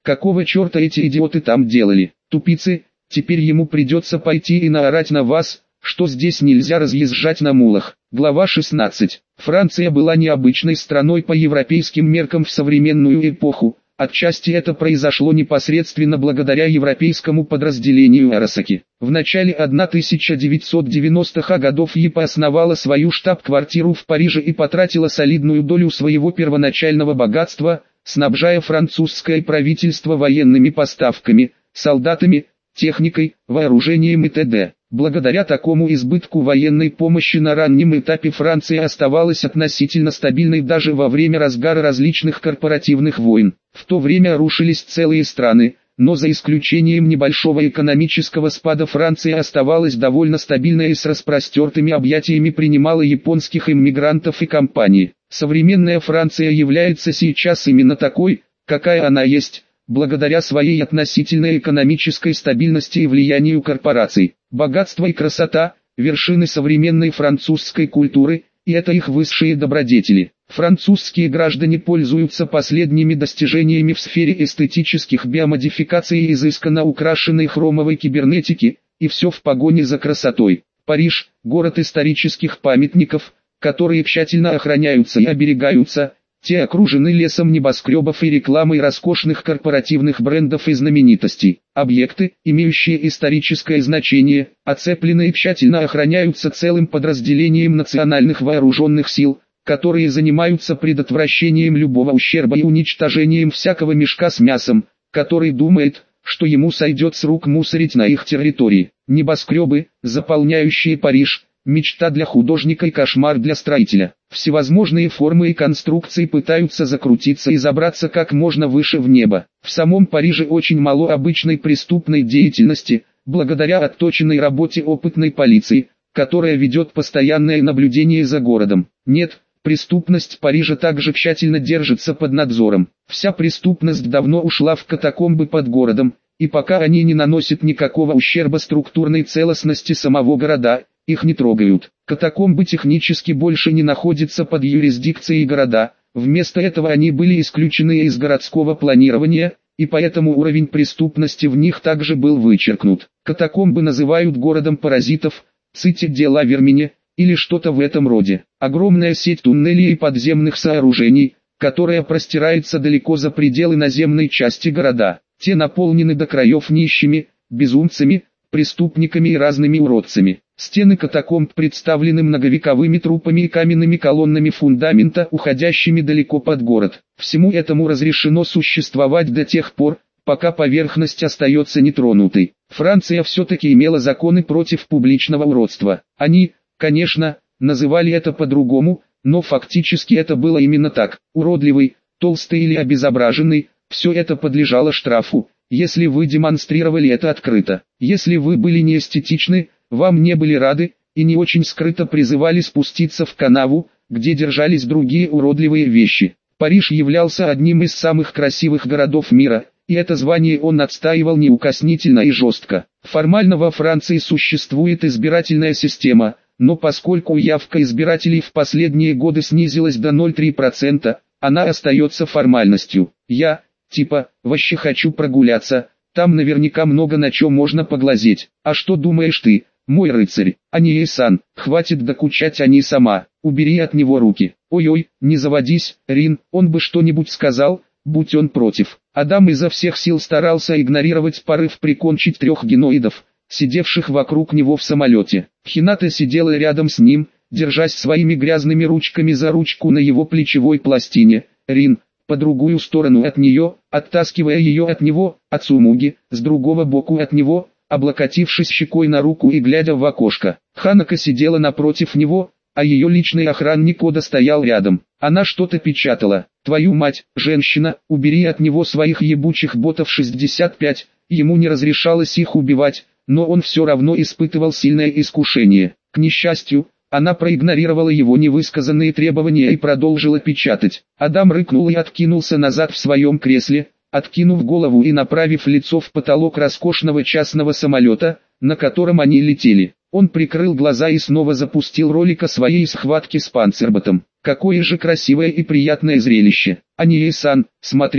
Какого черта эти идиоты там делали? Тупицы, теперь ему придется пойти и наорать на вас, что здесь нельзя разъезжать на мулах. Глава 16. Франция была необычной страной по европейским меркам в современную эпоху. Отчасти это произошло непосредственно благодаря европейскому подразделению Арасаки. В начале 1990-х годов ЕПА основала свою штаб-квартиру в Париже и потратила солидную долю своего первоначального богатства, снабжая французское правительство военными поставками, солдатами, техникой, вооружением и т.д. Благодаря такому избытку военной помощи на раннем этапе Франция оставалась относительно стабильной даже во время разгара различных корпоративных войн. В то время рушились целые страны, но за исключением небольшого экономического спада Франция оставалась довольно стабильной и с распростертыми объятиями принимала японских иммигрантов и компаний. Современная Франция является сейчас именно такой, какая она есть, благодаря своей относительной экономической стабильности и влиянию корпораций. Богатство и красота – вершины современной французской культуры, и это их высшие добродетели. Французские граждане пользуются последними достижениями в сфере эстетических биомодификаций и изысканно украшенной хромовой кибернетики, и все в погоне за красотой. Париж – город исторических памятников, которые тщательно охраняются и оберегаются. Те окружены лесом небоскребов и рекламой роскошных корпоративных брендов и знаменитостей. Объекты, имеющие историческое значение, оцеплены и тщательно охраняются целым подразделением национальных вооруженных сил, которые занимаются предотвращением любого ущерба и уничтожением всякого мешка с мясом, который думает, что ему сойдет с рук мусорить на их территории. Небоскребы, заполняющие Париж, мечта для художника и кошмар для строителя. Всевозможные формы и конструкции пытаются закрутиться и забраться как можно выше в небо. В самом Париже очень мало обычной преступной деятельности, благодаря отточенной работе опытной полиции, которая ведет постоянное наблюдение за городом. Нет, преступность Парижа также тщательно держится под надзором. Вся преступность давно ушла в катакомбы под городом, и пока они не наносят никакого ущерба структурной целостности самого города, их не трогают. Катакомбы технически больше не находятся под юрисдикцией города, вместо этого они были исключены из городского планирования, и поэтому уровень преступности в них также был вычеркнут. Катакомбы называют городом паразитов, Цити де ла Вермине, или что-то в этом роде. Огромная сеть туннелей и подземных сооружений, которая простирается далеко за пределы наземной части города. Те наполнены до краев нищими, безумцами, преступниками и разными уродцами. Стены катакомб представлены многовековыми трупами и каменными колоннами фундамента, уходящими далеко под город. Всему этому разрешено существовать до тех пор, пока поверхность остается нетронутой. Франция все-таки имела законы против публичного уродства. Они, конечно, называли это по-другому, но фактически это было именно так. Уродливый, толстый или обезображенный, все это подлежало штрафу, если вы демонстрировали это открыто. Если вы были неэстетичны, вам не были рады, и не очень скрыто призывали спуститься в канаву, где держались другие уродливые вещи. Париж являлся одним из самых красивых городов мира, и это звание он отстаивал неукоснительно и жестко. Формально во Франции существует избирательная система, но поскольку явка избирателей в последние годы снизилась до 0,3%, она остается формальностью. Я, вообще хочу прогуляться, там наверняка много на чем можно поглазеть. А что думаешь ты, мой рыцарь? Анье-сан, хватит докучать сама, убери от него руки. Ой-ой, не заводись, Рин, он бы что-нибудь сказал, будь он против. Адам изо всех сил старался игнорировать порыв прикончить 3 геноидов, сидевших вокруг него в самолете. Хината сидела рядом с ним, держась своими грязными ручками за ручку на его плечевой пластине. Рин, по другую сторону от нее, оттаскивая ее от него, от Сумуги, с другого боку от него, облокотившись щекой на руку и глядя в окошко. Ханако сидела напротив него, а ее личный охранник Ода стоял рядом. Она что-то печатала. «Твою мать, женщина, убери от него своих ебучих ботов 65», ему не разрешалось их убивать, но он все равно испытывал сильное искушение. К несчастью, она проигнорировала его невысказанные требования и продолжила печатать. Адам рыкнул и откинулся назад в своем кресле, откинув голову и направив лицо в потолок роскошного частного самолета, на котором они летели. Он прикрыл глаза и снова запустил ролик о своей схватке с Панцерботом. Какое же красивое и приятное зрелище. Анье-сан, смотри,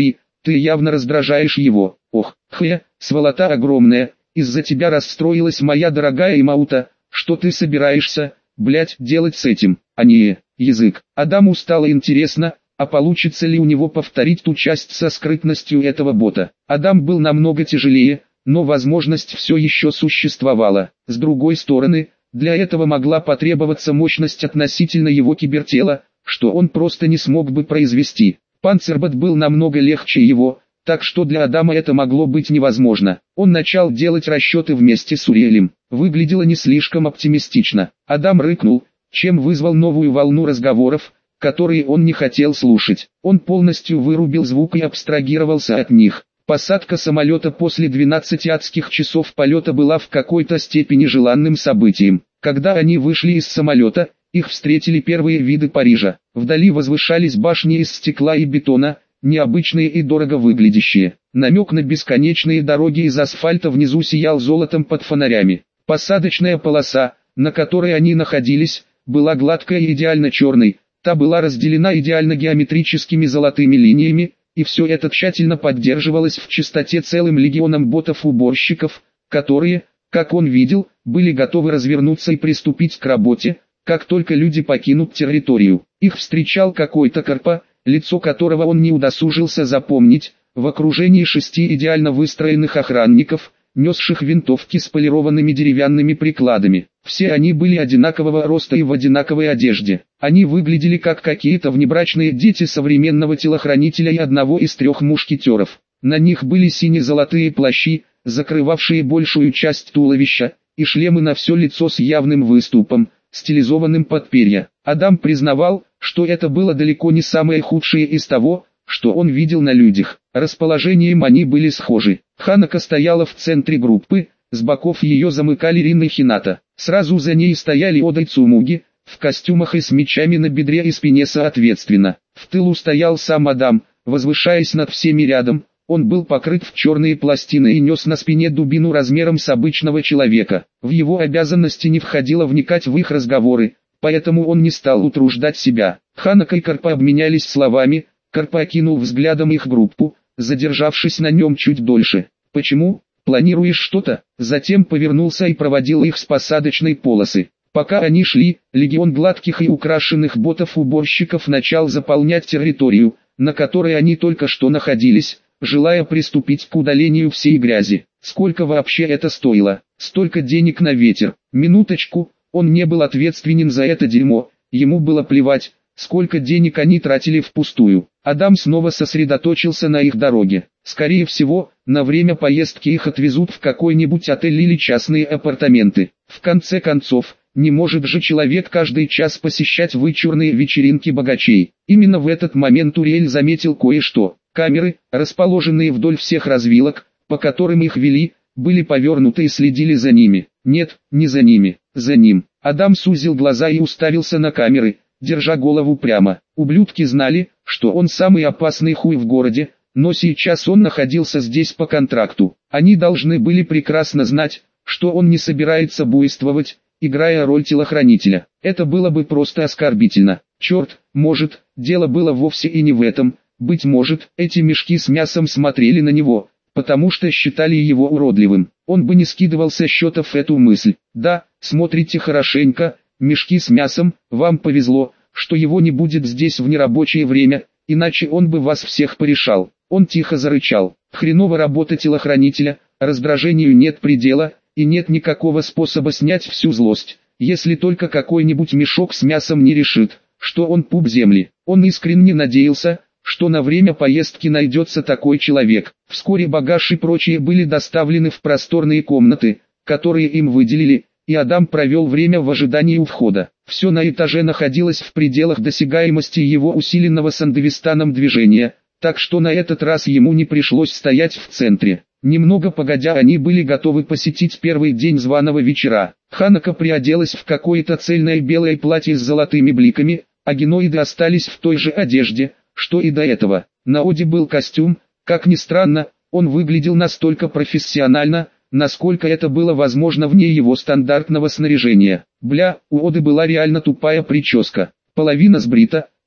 ты явно раздражаешь его. Ох, сволота огромная, из-за тебя расстроилась моя дорогая Имаута, что ты собираешься, блять, делать с этим, а не язык. Адаму стало интересно, а получится ли у него повторить ту часть со скрытностью этого бота. Адам был намного тяжелее, но возможность все еще существовала. С другой стороны, для этого могла потребоваться мощность относительно его кибертела, что он просто не смог бы произвести. Панцербот был намного легче его, так что для Адама это могло быть невозможно. Он начал делать расчеты вместе с Уриэлем. Выглядело не слишком оптимистично. Адам рыкнул, чем вызвал новую волну разговоров, которые он не хотел слушать. Он полностью вырубил звук и абстрагировался от них. Посадка самолета после 12 адских часов полета была в какой-то степени желанным событием. Когда они вышли из самолета, их встретили первые виды Парижа. Вдали возвышались башни из стекла и бетона, необычные и дорого выглядящие. Намек на бесконечные дороги из асфальта внизу сиял золотом под фонарями. Посадочная полоса, на которой они находились, была гладкой и идеально черной. Та была разделена идеально геометрическими золотыми линиями, и все это тщательно поддерживалось в чистоте целым легионом ботов-уборщиков, которые, как он видел, были готовы развернуться и приступить к работе, как только люди покинут территорию. Их встречал какой-то Карпа, лицо которого он не удосужился запомнить, в окружении 6 идеально выстроенных охранников, несших винтовки с полированными деревянными прикладами. Все они были одинакового роста и в одинаковой одежде. Они выглядели как какие-то внебрачные дети современного телохранителя и одного из 3 мушкетеров. На них были сине-золотые плащи, закрывавшие большую часть туловища, и шлемы на все лицо с явным выступом, стилизованным под перья. Адам признавал, что это было далеко не самое худшее из того, что он видел на людях. Расположением они были схожи. Ханако стояла в центре группы, с боков ее замыкали Рин и Хината. Сразу за ней стояли Ода и Цумуги, в костюмах и с мечами на бедре и спине соответственно. В тылу стоял сам Адам, возвышаясь над всеми рядом. Он был покрыт в черные пластины и нес на спине дубину размером с обычного человека. В его обязанности не входило вникать в их разговоры, поэтому он не стал утруждать себя. Ханако и Карпа обменялись словами. Карпа окинул взглядом их группу, задержавшись на нем чуть дольше. «Почему? Планируешь что-то?» Затем повернулся и проводил их с посадочной полосы. Пока они шли, легион гладких и украшенных ботов-уборщиков начал заполнять территорию, на которой они только что находились, желая приступить к удалению всей грязи. Сколько вообще это стоило? Столько денег на ветер. Минуточку, он не был ответственен за это дерьмо, ему было плевать, сколько денег они тратили впустую. Адам снова сосредоточился на их дороге. Скорее всего, на время поездки их отвезут в какой-нибудь отель или частные апартаменты. В конце концов, не может же человек каждый час посещать вычурные вечеринки богачей. Именно в этот момент Уриэль заметил кое-что. Камеры, расположенные вдоль всех развилок, по которым их вели, были повернуты и следили за ними. Нет, не за ними, за ним. Адам сузил глаза и уставился на камеры, держа голову прямо. Ублюдки знали, что он самый опасный хуй в городе, но сейчас он находился здесь по контракту. Они должны были прекрасно знать, что он не собирается буйствовать, играя роль телохранителя. Это было бы просто оскорбительно. Черт, может, дело было вовсе и не в этом. Быть может, эти мешки с мясом смотрели на него, потому что считали его уродливым. Он бы не скидывал со счетов эту мысль. Да, смотрите хорошенько, мешки с мясом, вам повезло, что его не будет здесь в нерабочее время, иначе он бы вас всех порешал. Он тихо зарычал. Хреновая работа телохранителя, раздражению нет предела, и нет никакого способа снять всю злость, если только какой-нибудь мешок с мясом не решит, что он пуп земли. Он искренне надеялся, что на время поездки найдется такой человек. Вскоре багаж и прочие были доставлены в просторные комнаты, которые им выделили, и Адам провел время в ожидании у входа. Все на этаже находилось в пределах досягаемости его усиленного сандевистаном движения, так что на этот раз ему не пришлось стоять в центре. Немного погодя они были готовы посетить первый день званого вечера. Ханако приоделась в какое-то цельное белое платье с золотыми бликами, а геноиды остались в той же одежде, что и до этого. На Оде был костюм, как ни странно, он выглядел настолько профессионально, насколько это было возможно вне его стандартного снаряжения. Бля, у Оды была реально тупая прическа, половина сбрита,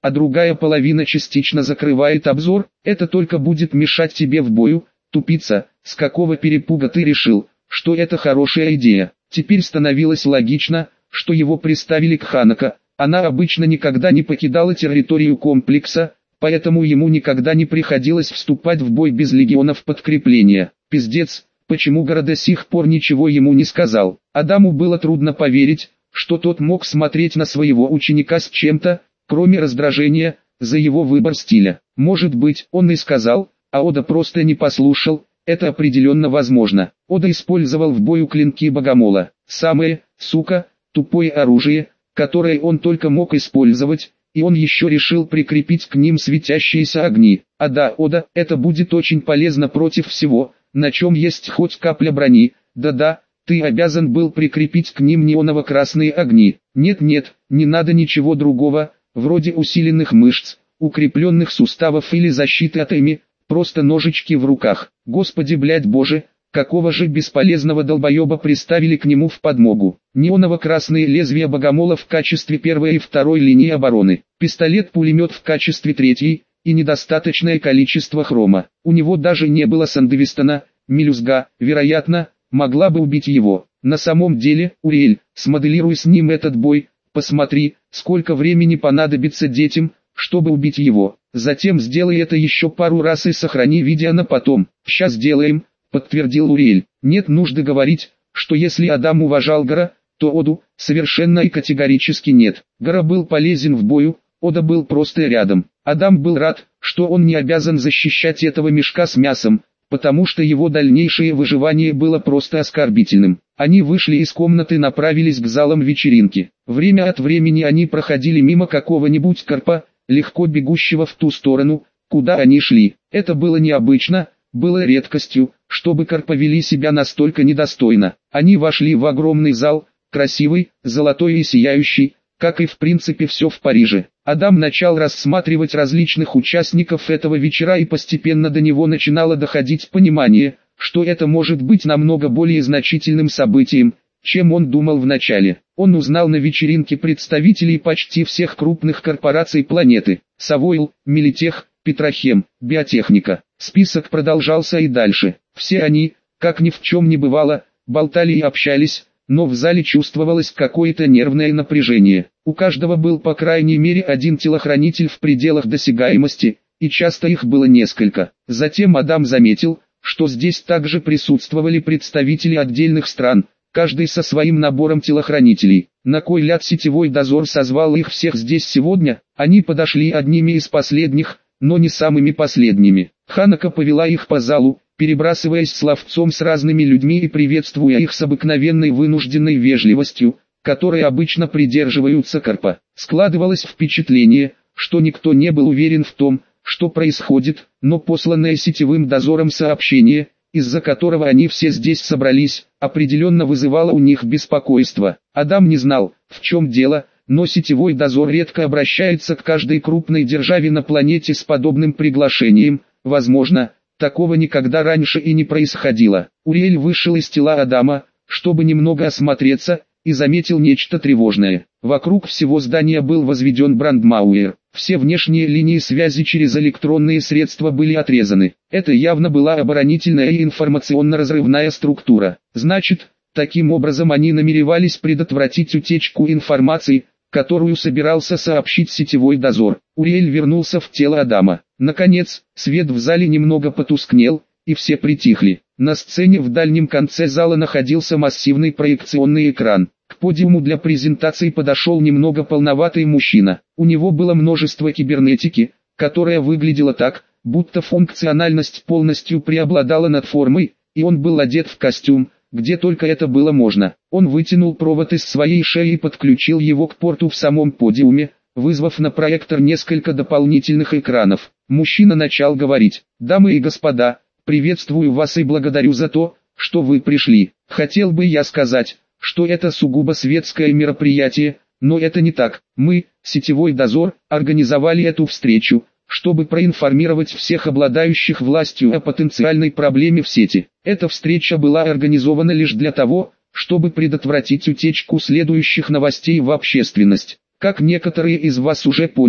а другая половина частично закрывает обзор, это только будет мешать тебе в бою. Тупица, с какого перепуга ты решил, что это хорошая идея? Теперь становилось логично, что его приставили к Ханако. Она обычно никогда не покидала территорию комплекса, поэтому ему никогда не приходилось вступать в бой без легионов подкрепления. Пиздец, почему Гора до сих пор ничего ему не сказал? Адаму было трудно поверить, что тот мог смотреть на своего ученика с чем-то, кроме раздражения, за его выбор стиля. Может быть, он и сказал, а Ода просто не послушал. Это определенно возможно. Ода использовал в бою клинки богомола. Самое, сука, тупое оружие, которое он только мог использовать, и он еще решил прикрепить к ним светящиеся огни. А да, Ода, это будет очень полезно против всего, на чем есть хоть капля брони. Да-да, ты обязан был прикрепить к ним неоново-красные огни. Нет-нет, не надо ничего другого, вроде усиленных мышц, укрепленных суставов или защиты от эми, просто ножички в руках. Господи, блядь, боже, какого же бесполезного долбоеба приставили к нему в подмогу. Неоново-красные лезвия богомола в качестве первой и второй линии обороны, пистолет-пулемет в качестве третьей, и недостаточное количество хрома. У него даже не было сандевистона, мелюзга, вероятно, могла бы убить его. На самом деле, Уриэль, смоделируй с ним этот бой, посмотри, сколько времени понадобится детям, чтобы убить его. Затем сделай это еще пару раз и сохрани видео на потом. Сейчас сделаем, подтвердил Уриэль. Нет нужды говорить, что если Адам уважал Гора, то Оду совершенно и категорически нет. Гора был полезен в бою, Ода был просто рядом. Адам был рад, что он не обязан защищать этого мешка с мясом, потому что его дальнейшее выживание было просто оскорбительным. Они вышли из комнаты и направились к залам вечеринки. Время от времени они проходили мимо какого-нибудь карпа, легко бегущего в ту сторону, куда они шли. Это было необычно, было редкостью, чтобы карпа вели себя настолько недостойно. Они вошли в огромный зал, красивый, золотой и сияющий, как и в принципе все в Париже. Адам начал рассматривать различных участников этого вечера, и постепенно до него начинало доходить понимание, что это может быть намного более значительным событием, чем он думал вначале. Он узнал на вечеринке представителей почти всех крупных корпораций планеты: Савойл, Милитех, Петрохем, Биотехника. Список продолжался и дальше. Все они, как ни в чем не бывало, болтали и общались, но в зале чувствовалось какое-то нервное напряжение. У каждого был по крайней мере один телохранитель в пределах досягаемости, и часто их было несколько. Затем Адам заметил, что здесь также присутствовали представители отдельных стран, каждый со своим набором телохранителей. На кой ляд сетевой дозор созвал их всех здесь сегодня? Они подошли одними из последних, но не самыми последними. Ханако повела их по залу, перебрасываясь словцом с разными людьми и приветствуя их с обыкновенной вынужденной вежливостью, которой обычно придерживаются карпа. Складывалось впечатление, что никто не был уверен в том, что происходит, но посланное сетевым дозором сообщение, из-за которого они все здесь собрались, определенно вызывало у них беспокойство. Адам не знал, в чем дело, но сетевой дозор редко обращается к каждой крупной державе на планете с подобным приглашением. Возможно, такого никогда раньше и не происходило. Уриэль вышел из тела Адама, чтобы немного осмотреться, и заметил нечто тревожное. Вокруг всего здания был возведен брандмауэр. Все внешние линии связи через электронные средства были отрезаны. Это явно была оборонительная и информационно-разрывная структура. Значит, таким образом они намеревались предотвратить утечку информации, которую собирался сообщить сетевой дозор. Уриэль вернулся в тело Адама. Наконец, свет в зале немного потускнел, и все притихли. На сцене в дальнем конце зала находился массивный проекционный экран. К подиуму для презентации подошел немного полноватый мужчина. У него было множество кибернетики, которая выглядела так, будто функциональность полностью преобладала над формой, и он был одет в костюм, где только это было можно. Он вытянул провод из своей шеи и подключил его к порту в самом подиуме, вызвав на проектор несколько дополнительных экранов. Мужчина начал говорить: «Дамы и господа, приветствую вас и благодарю за то, что вы пришли. Хотел бы я сказать, что это сугубо светское мероприятие, но это не так. Мы, сетевой дозор, организовали эту встречу, чтобы проинформировать всех обладающих властью о потенциальной проблеме в сети. Эта встреча была организована лишь для того, чтобы предотвратить утечку следующих новостей в общественность. Как некоторые из вас уже поняли,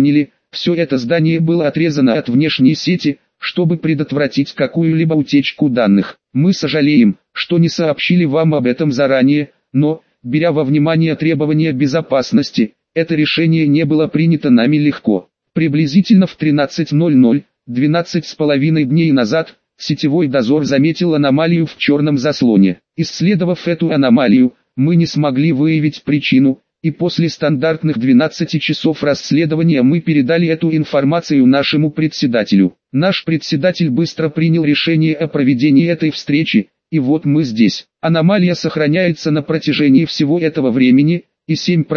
Все это здание было отрезано от внешней сети, чтобы предотвратить какую-либо утечку данных. Мы сожалеем, что не сообщили вам об этом заранее, но, беря во внимание требования безопасности, это решение не было принято нами легко. Приблизительно в 13:00, 12,5 дней назад, сетевой дозор заметил аномалию в черном заслоне. Исследовав эту аномалию, мы не смогли выявить причину, и после стандартных 12 часов расследования мы передали эту информацию нашему председателю. Наш председатель быстро принял решение о проведении этой встречи, и вот мы здесь. Аномалия сохраняется на протяжении всего этого времени, и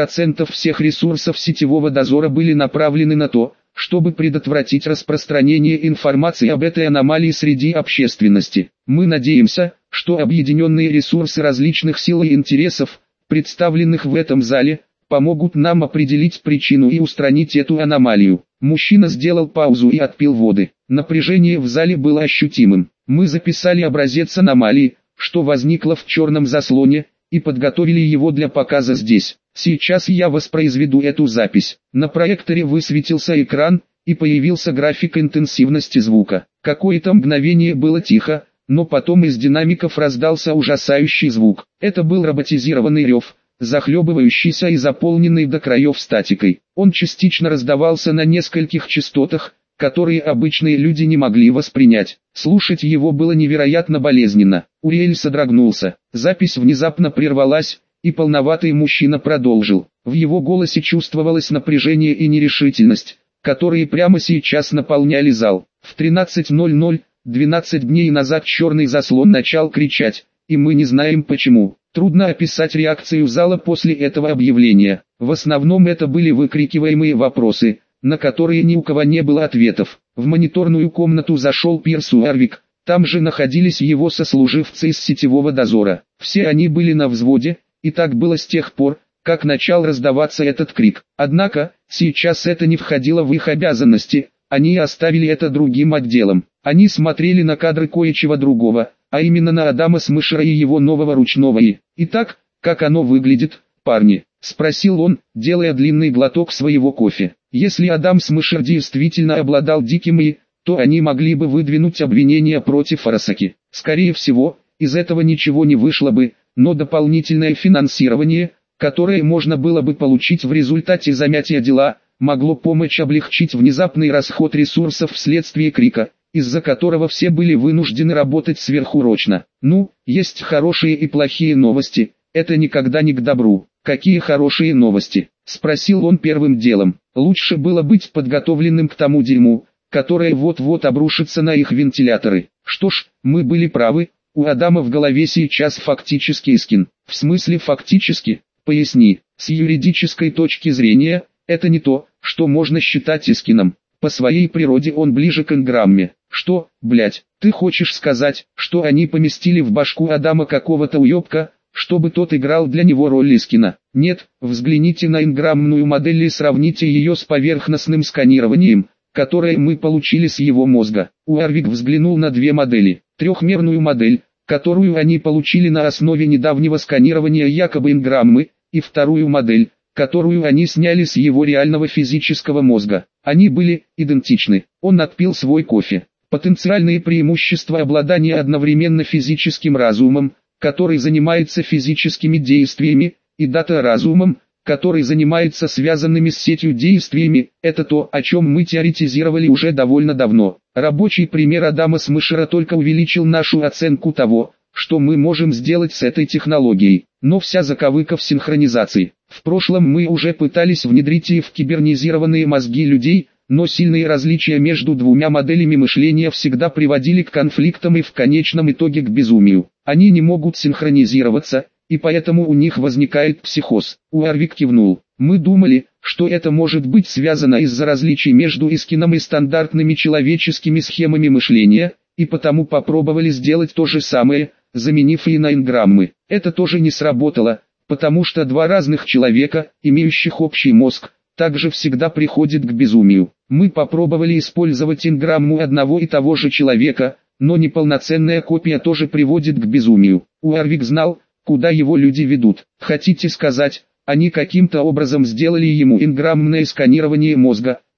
7% всех ресурсов сетевого дозора были направлены на то, чтобы предотвратить распространение информации об этой аномалии среди общественности. Мы надеемся, что объединенные ресурсы различных сил и интересов, представленных в этом зале, помогут нам определить причину и устранить эту аномалию. Мужчина сделал паузу и отпил воды. Напряжение в зале было ощутимым. Мы записали образец аномалии, что возникло в черном заслоне, и подготовили его для показа здесь. Сейчас я воспроизведу эту запись. На проекторе высветился экран, и появился график интенсивности звука. Какое-то мгновение было тихо, но потом из динамиков раздался ужасающий звук. Это был роботизированный рев, захлебывающийся и заполненный до краев статикой. Он частично раздавался на нескольких частотах, которые обычные люди не могли воспринять. Слушать его было невероятно болезненно. Уриэль содрогнулся. Запись внезапно прервалась, и полноватый мужчина продолжил. В его голосе чувствовалось напряжение и нерешительность, которые прямо сейчас наполняли зал. В 13:00, 12 дней назад черный заслон начал кричать, и мы не знаем почему. Трудно описать реакцию зала после этого объявления. В основном это были выкрикиваемые вопросы, на которые ни у кого не было ответов. В мониторную комнату зашел Пирс Уарвик, там же находились его сослуживцы из сетевого дозора. Все они были на взводе, и так было с тех пор, как начал раздаваться этот крик. Однако, сейчас это не входило в их обязанности, они оставили это другим отделом. Они смотрели на кадры кое-чего другого, а именно на Адама Смешера и его нового ручного И. «Итак, как оно выглядит, парни?» — спросил он, делая длинный глоток своего кофе. Если Адам Смешер действительно обладал диким И, то они могли бы выдвинуть обвинения против Арасаки. Скорее всего, из этого ничего не вышло бы, но дополнительное финансирование, которое можно было бы получить в результате замятия дела, могло помочь облегчить внезапный расход ресурсов вследствие крика, из-за которого все были вынуждены работать сверхурочно. Ну, есть хорошие и плохие новости, это никогда не к добру. «Какие хорошие новости?» — спросил он первым делом. Лучше было быть подготовленным к тому дерьму, которое вот-вот обрушится на их вентиляторы. Что ж, мы были правы, у Адама в голове сейчас фактически Искин. В смысле фактически? Поясни. С юридической точки зрения, это не то, что можно считать Искином. По своей природе он ближе к энграмме. Что, блять, ты хочешь сказать, что они поместили в башку Адама какого-то уебка, чтобы тот играл для него роль Искина? Нет, взгляните на энграммную модель и сравните ее с поверхностным сканированием, которое мы получили с его мозга. Уарвик взглянул на две модели. Трехмерную модель, которую они получили на основе недавнего сканирования якобы энграммы, и вторую модель, которую они сняли с его реального физического мозга. Они были идентичны. Он отпил свой кофе. Потенциальные преимущества обладания одновременно физическим разумом, который занимается физическими действиями, и дата-разумом, который занимается связанными с сетью действиями, это то, о чем мы теоретизировали уже довольно давно. Рабочий пример Адама Смешера только увеличил нашу оценку того, что мы можем сделать с этой технологией. Но вся заковыка в синхронизации. В прошлом мы уже пытались внедрить и в кибернизированные мозги людей, но сильные различия между двумя моделями мышления всегда приводили к конфликтам и в конечном итоге к безумию. Они не могут синхронизироваться, и поэтому у них возникает психоз. Уарвик кивнул. Мы думали, что это может быть связано из-за различий между Искином и стандартными человеческими схемами мышления, и потому попробовали сделать то же самое, заменив и на энграммы. Это тоже не сработало, потому что два разных человека, имеющих общий мозг, также всегда приходят к безумию. Мы попробовали использовать энграмму одного и того же человека, но неполноценная копия тоже приводит к безумию. Уарвик знал, куда его люди ведут. Хотите сказать, они каким-то образом сделали ему энграммное сканирование мозга,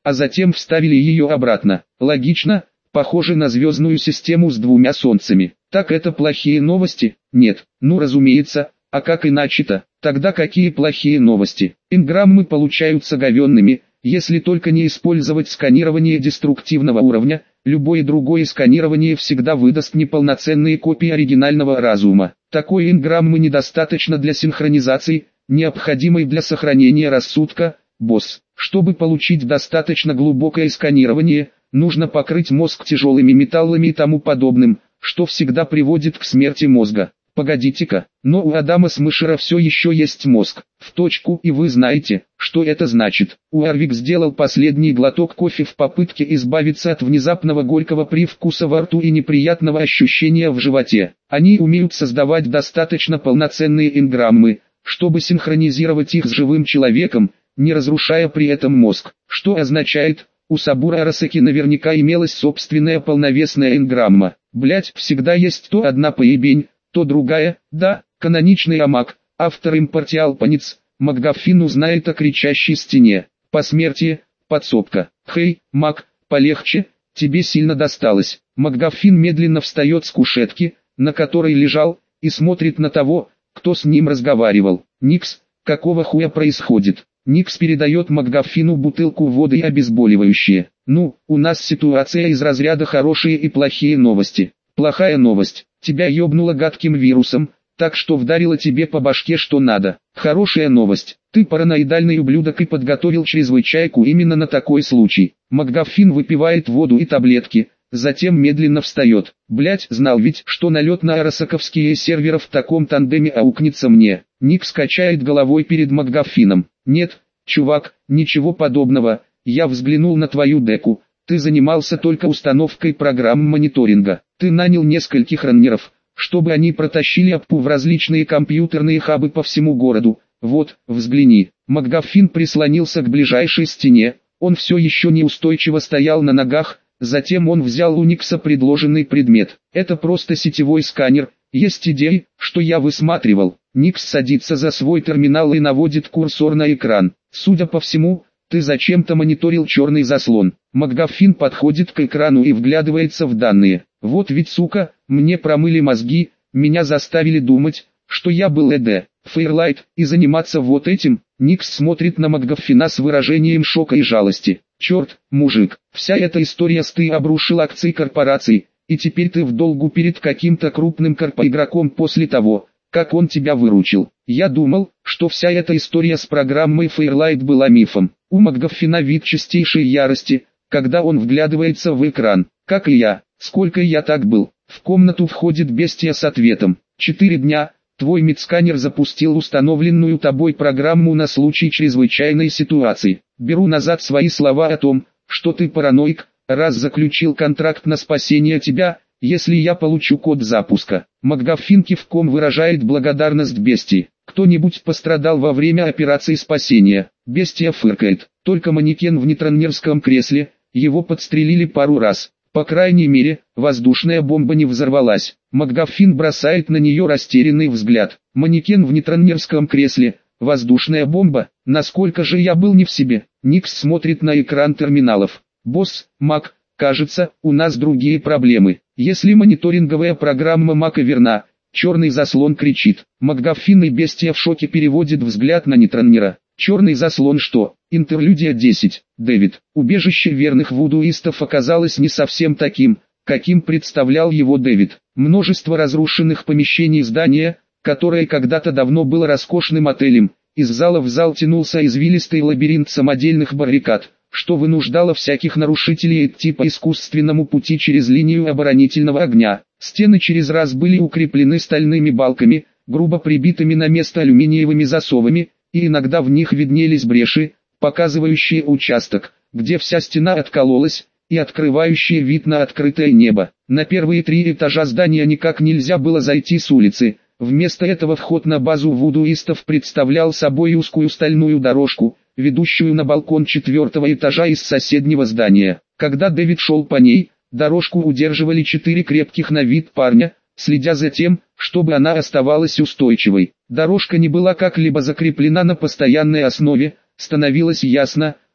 а затем вставили ее обратно. Логично, похоже на звездную систему с двумя солнцами. Так это плохие новости? Нет, ну разумеется, а как иначе-то? Тогда какие плохие новости? Энграммы получаются говенными, если только не использовать сканирование деструктивного уровня. Любое другое сканирование всегда выдаст неполноценные копии оригинального разума. Такой энграммы недостаточно для синхронизации, необходимой для сохранения рассудка, босс. Чтобы получить достаточно глубокое сканирование, нужно покрыть мозг тяжелыми металлами и тому подобным, что всегда приводит к смерти мозга. Погодите-ка, но у Адама Смешера все еще есть мозг. В точку, и вы знаете, что это значит. Уорвик сделал последний глоток кофе в попытке избавиться от внезапного горького привкуса во рту и неприятного ощущения в животе. Они умеют создавать достаточно полноценные энграммы, чтобы синхронизировать их с живым человеком, не разрушая при этом мозг. Что означает, у Сабура Арасаки наверняка имелась собственная полновесная энграмма. Блять, всегда есть то одна поебень, то другая. Да, каноничный Амак, автор импортиалпанец, МакГаффин узнает о кричащей стене. Посмертие, подсобка. Хей, Мак, полегче, тебе сильно досталось. МакГаффин медленно встает с кушетки, на которой лежал, и смотрит на того, кто с ним разговаривал. Никс, какого хуя происходит? Никс передает МакГаффину бутылку воды и обезболивающее. Ну, у нас ситуация из разряда хорошие и плохие новости. Плохая новость, тебя ёбнуло гадким вирусом, так что вдарило тебе по башке что надо. Хорошая новость, ты параноидальный ублюдок и подготовил чрезвычайку именно на такой случай. МакГаффин выпивает воду и таблетки, затем медленно встает. Блять, знал ведь, что налет на арасаковские серверы в таком тандеме аукнется мне. Ник скачает головой перед МакГаффином. Нет, чувак, ничего подобного, я взглянул на твою деку. Ты занимался только установкой программ мониторинга. Ты нанял нескольких раннеров, чтобы они протащили АППУ в различные компьютерные хабы по всему городу. Вот, взгляни. МакГаффин прислонился к ближайшей стене. Он все еще неустойчиво стоял на ногах. Затем он взял у Никса предложенный предмет. Это просто сетевой сканер. Есть идеи, что я высматривал. Никс садится за свой терминал и наводит курсор на экран. Судя по всему, ты зачем-то мониторил черный заслон. МакГаффин подходит к экрану и вглядывается в данные. Вот ведь сука, мне промыли мозги, меня заставили думать, что я был Эд, Фейрлайт, и заниматься вот этим. Никс смотрит на МакГаффина с выражением шока и жалости. Черт, мужик, вся эта история ты обрушил акции корпорации, и теперь ты в долгу перед каким-то крупным корпоигроком после того, как он тебя выручил. Я думал, что вся эта история с программой Fairlight была мифом. У МакГаффина вид чистейшей ярости, когда он вглядывается в экран. Как и я, сколько я так был. В комнату входит бестия с ответом. 4 дня, твой медсканер запустил установленную тобой программу на случай чрезвычайной ситуации. Беру назад свои слова о том, что ты параноик, раз заключил контракт на спасение тебя, если я получу код запуска. МакГаффин кивком выражает благодарность бестии. Кто-нибудь пострадал во время операции спасения? Бестия фыркает. Только манекен в нетронерском кресле, его подстрелили пару раз. По крайней мере, воздушная бомба не взорвалась. МакГаффин бросает на нее растерянный взгляд. Манекен в нетронерском кресле, воздушная бомба, насколько же я был не в себе. Никс смотрит на экран терминалов. Босс, Мак, кажется, у нас другие проблемы. Если мониторинговая программа Мака верна, черный заслон кричит. МакГаффин и бестия в шоке переводит взгляд на нетронера. Черный заслон что? Интерлюдия 10. Дэвид. Убежище верных вудуистов оказалось не совсем таким, каким представлял его Дэвид. Множество разрушенных помещений здания, которое когда-то давно было роскошным отелем. Из зала в зал тянулся извилистый лабиринт самодельных баррикад, что вынуждало всяких нарушителей идти по искусственному пути через линию оборонительного огня. Стены через раз были укреплены стальными балками, грубо прибитыми на место алюминиевыми засовами, и иногда в них виднелись бреши, показывающие участок, где вся стена откололась, и открывающие вид на открытое небо. На первые 3 этажа здания никак нельзя было зайти с улицы. Вместо этого вход на базу вудуистов представлял собой узкую стальную дорожку, ведущую на балкон 4-го этажа из соседнего здания. Когда Дэвид шел по ней, дорожку удерживали 4 крепких на вид парня, следя за тем, чтобы она оставалась устойчивой. Дорожка не была как-либо закреплена на постоянной основе, становилось ясно,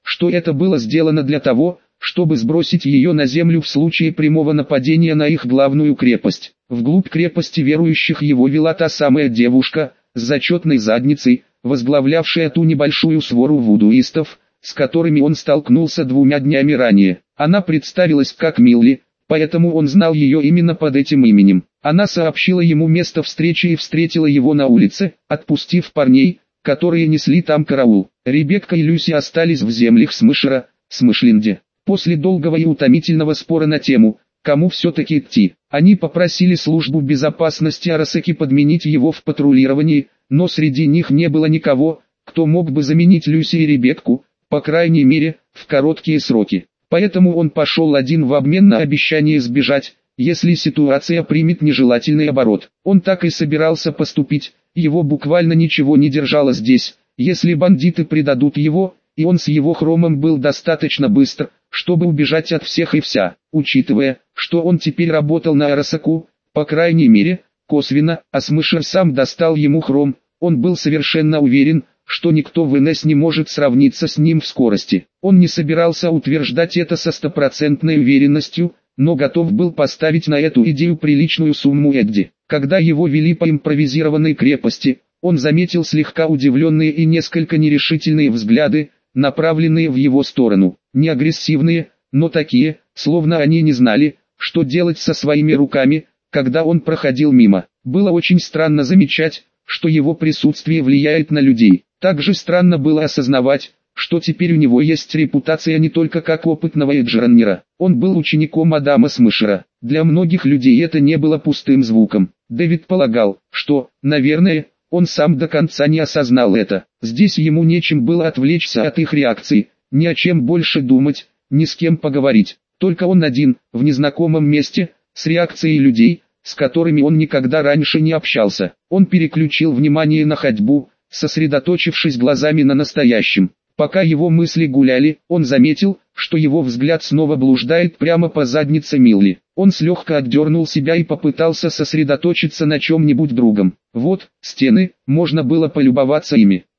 что это было сделано для того, чтобы сбросить ее на землю в случае прямого нападения на их главную крепость. Вглубь крепости верующих его вела та самая девушка, с зачетной задницей, возглавлявшая ту небольшую свору вудуистов, с которыми он столкнулся 2 днями ранее. Она представилась как Милли, поэтому он знал ее именно под этим именем. Она сообщила ему место встречи и встретила его на улице, отпустив парней, которые несли там караул. Ребекка и Люси остались в землях Смышера, Смышленде. После долгого и утомительного спора на тему, кому все-таки идти, они попросили службу безопасности Арасаки подменить его в патрулировании, но среди них не было никого, кто мог бы заменить Люси и Ребекку, по крайней мере, в короткие сроки. Поэтому он пошел один в обмен на обещание сбежать, если ситуация примет нежелательный оборот. Он так и собирался поступить, его буквально ничего не держало здесь, если бандиты предадут его, и он с его хромом был достаточно быстр, чтобы убежать от всех и вся. Учитывая, что он теперь работал на Арасаку, по крайней мере, косвенно, а Смышер сам достал ему хром, он был совершенно уверен, что никто в НС не может сравниться с ним в скорости. Он не собирался утверждать это со стопроцентной уверенностью, но готов был поставить на эту идею приличную сумму Эдди. Когда его вели по импровизированной крепости, он заметил слегка удивленные и несколько нерешительные взгляды, направленные в его сторону. Не агрессивные, но такие, словно они не знали, что делать со своими руками, когда он проходил мимо. Было очень странно замечать, что его присутствие влияет на людей. Также странно было осознавать, что теперь у него есть репутация не только как опытного эджраннера. Он был учеником Адама Смышера. Для многих людей это не было пустым звуком. Дэвид полагал, что, наверное, он сам до конца не осознал это. Здесь ему нечем было отвлечься от их реакций, ни о чем больше думать, ни с кем поговорить. Только он один, в незнакомом месте, с реакцией людей, с которыми он никогда раньше не общался. Он переключил внимание на ходьбу, сосредоточившись глазами на настоящем. Пока его мысли гуляли, он заметил, что его взгляд снова блуждает прямо по заднице Милли. Он слегка отдернул себя и попытался сосредоточиться на чем-нибудь другом. Вот, стены, можно было полюбоваться ими.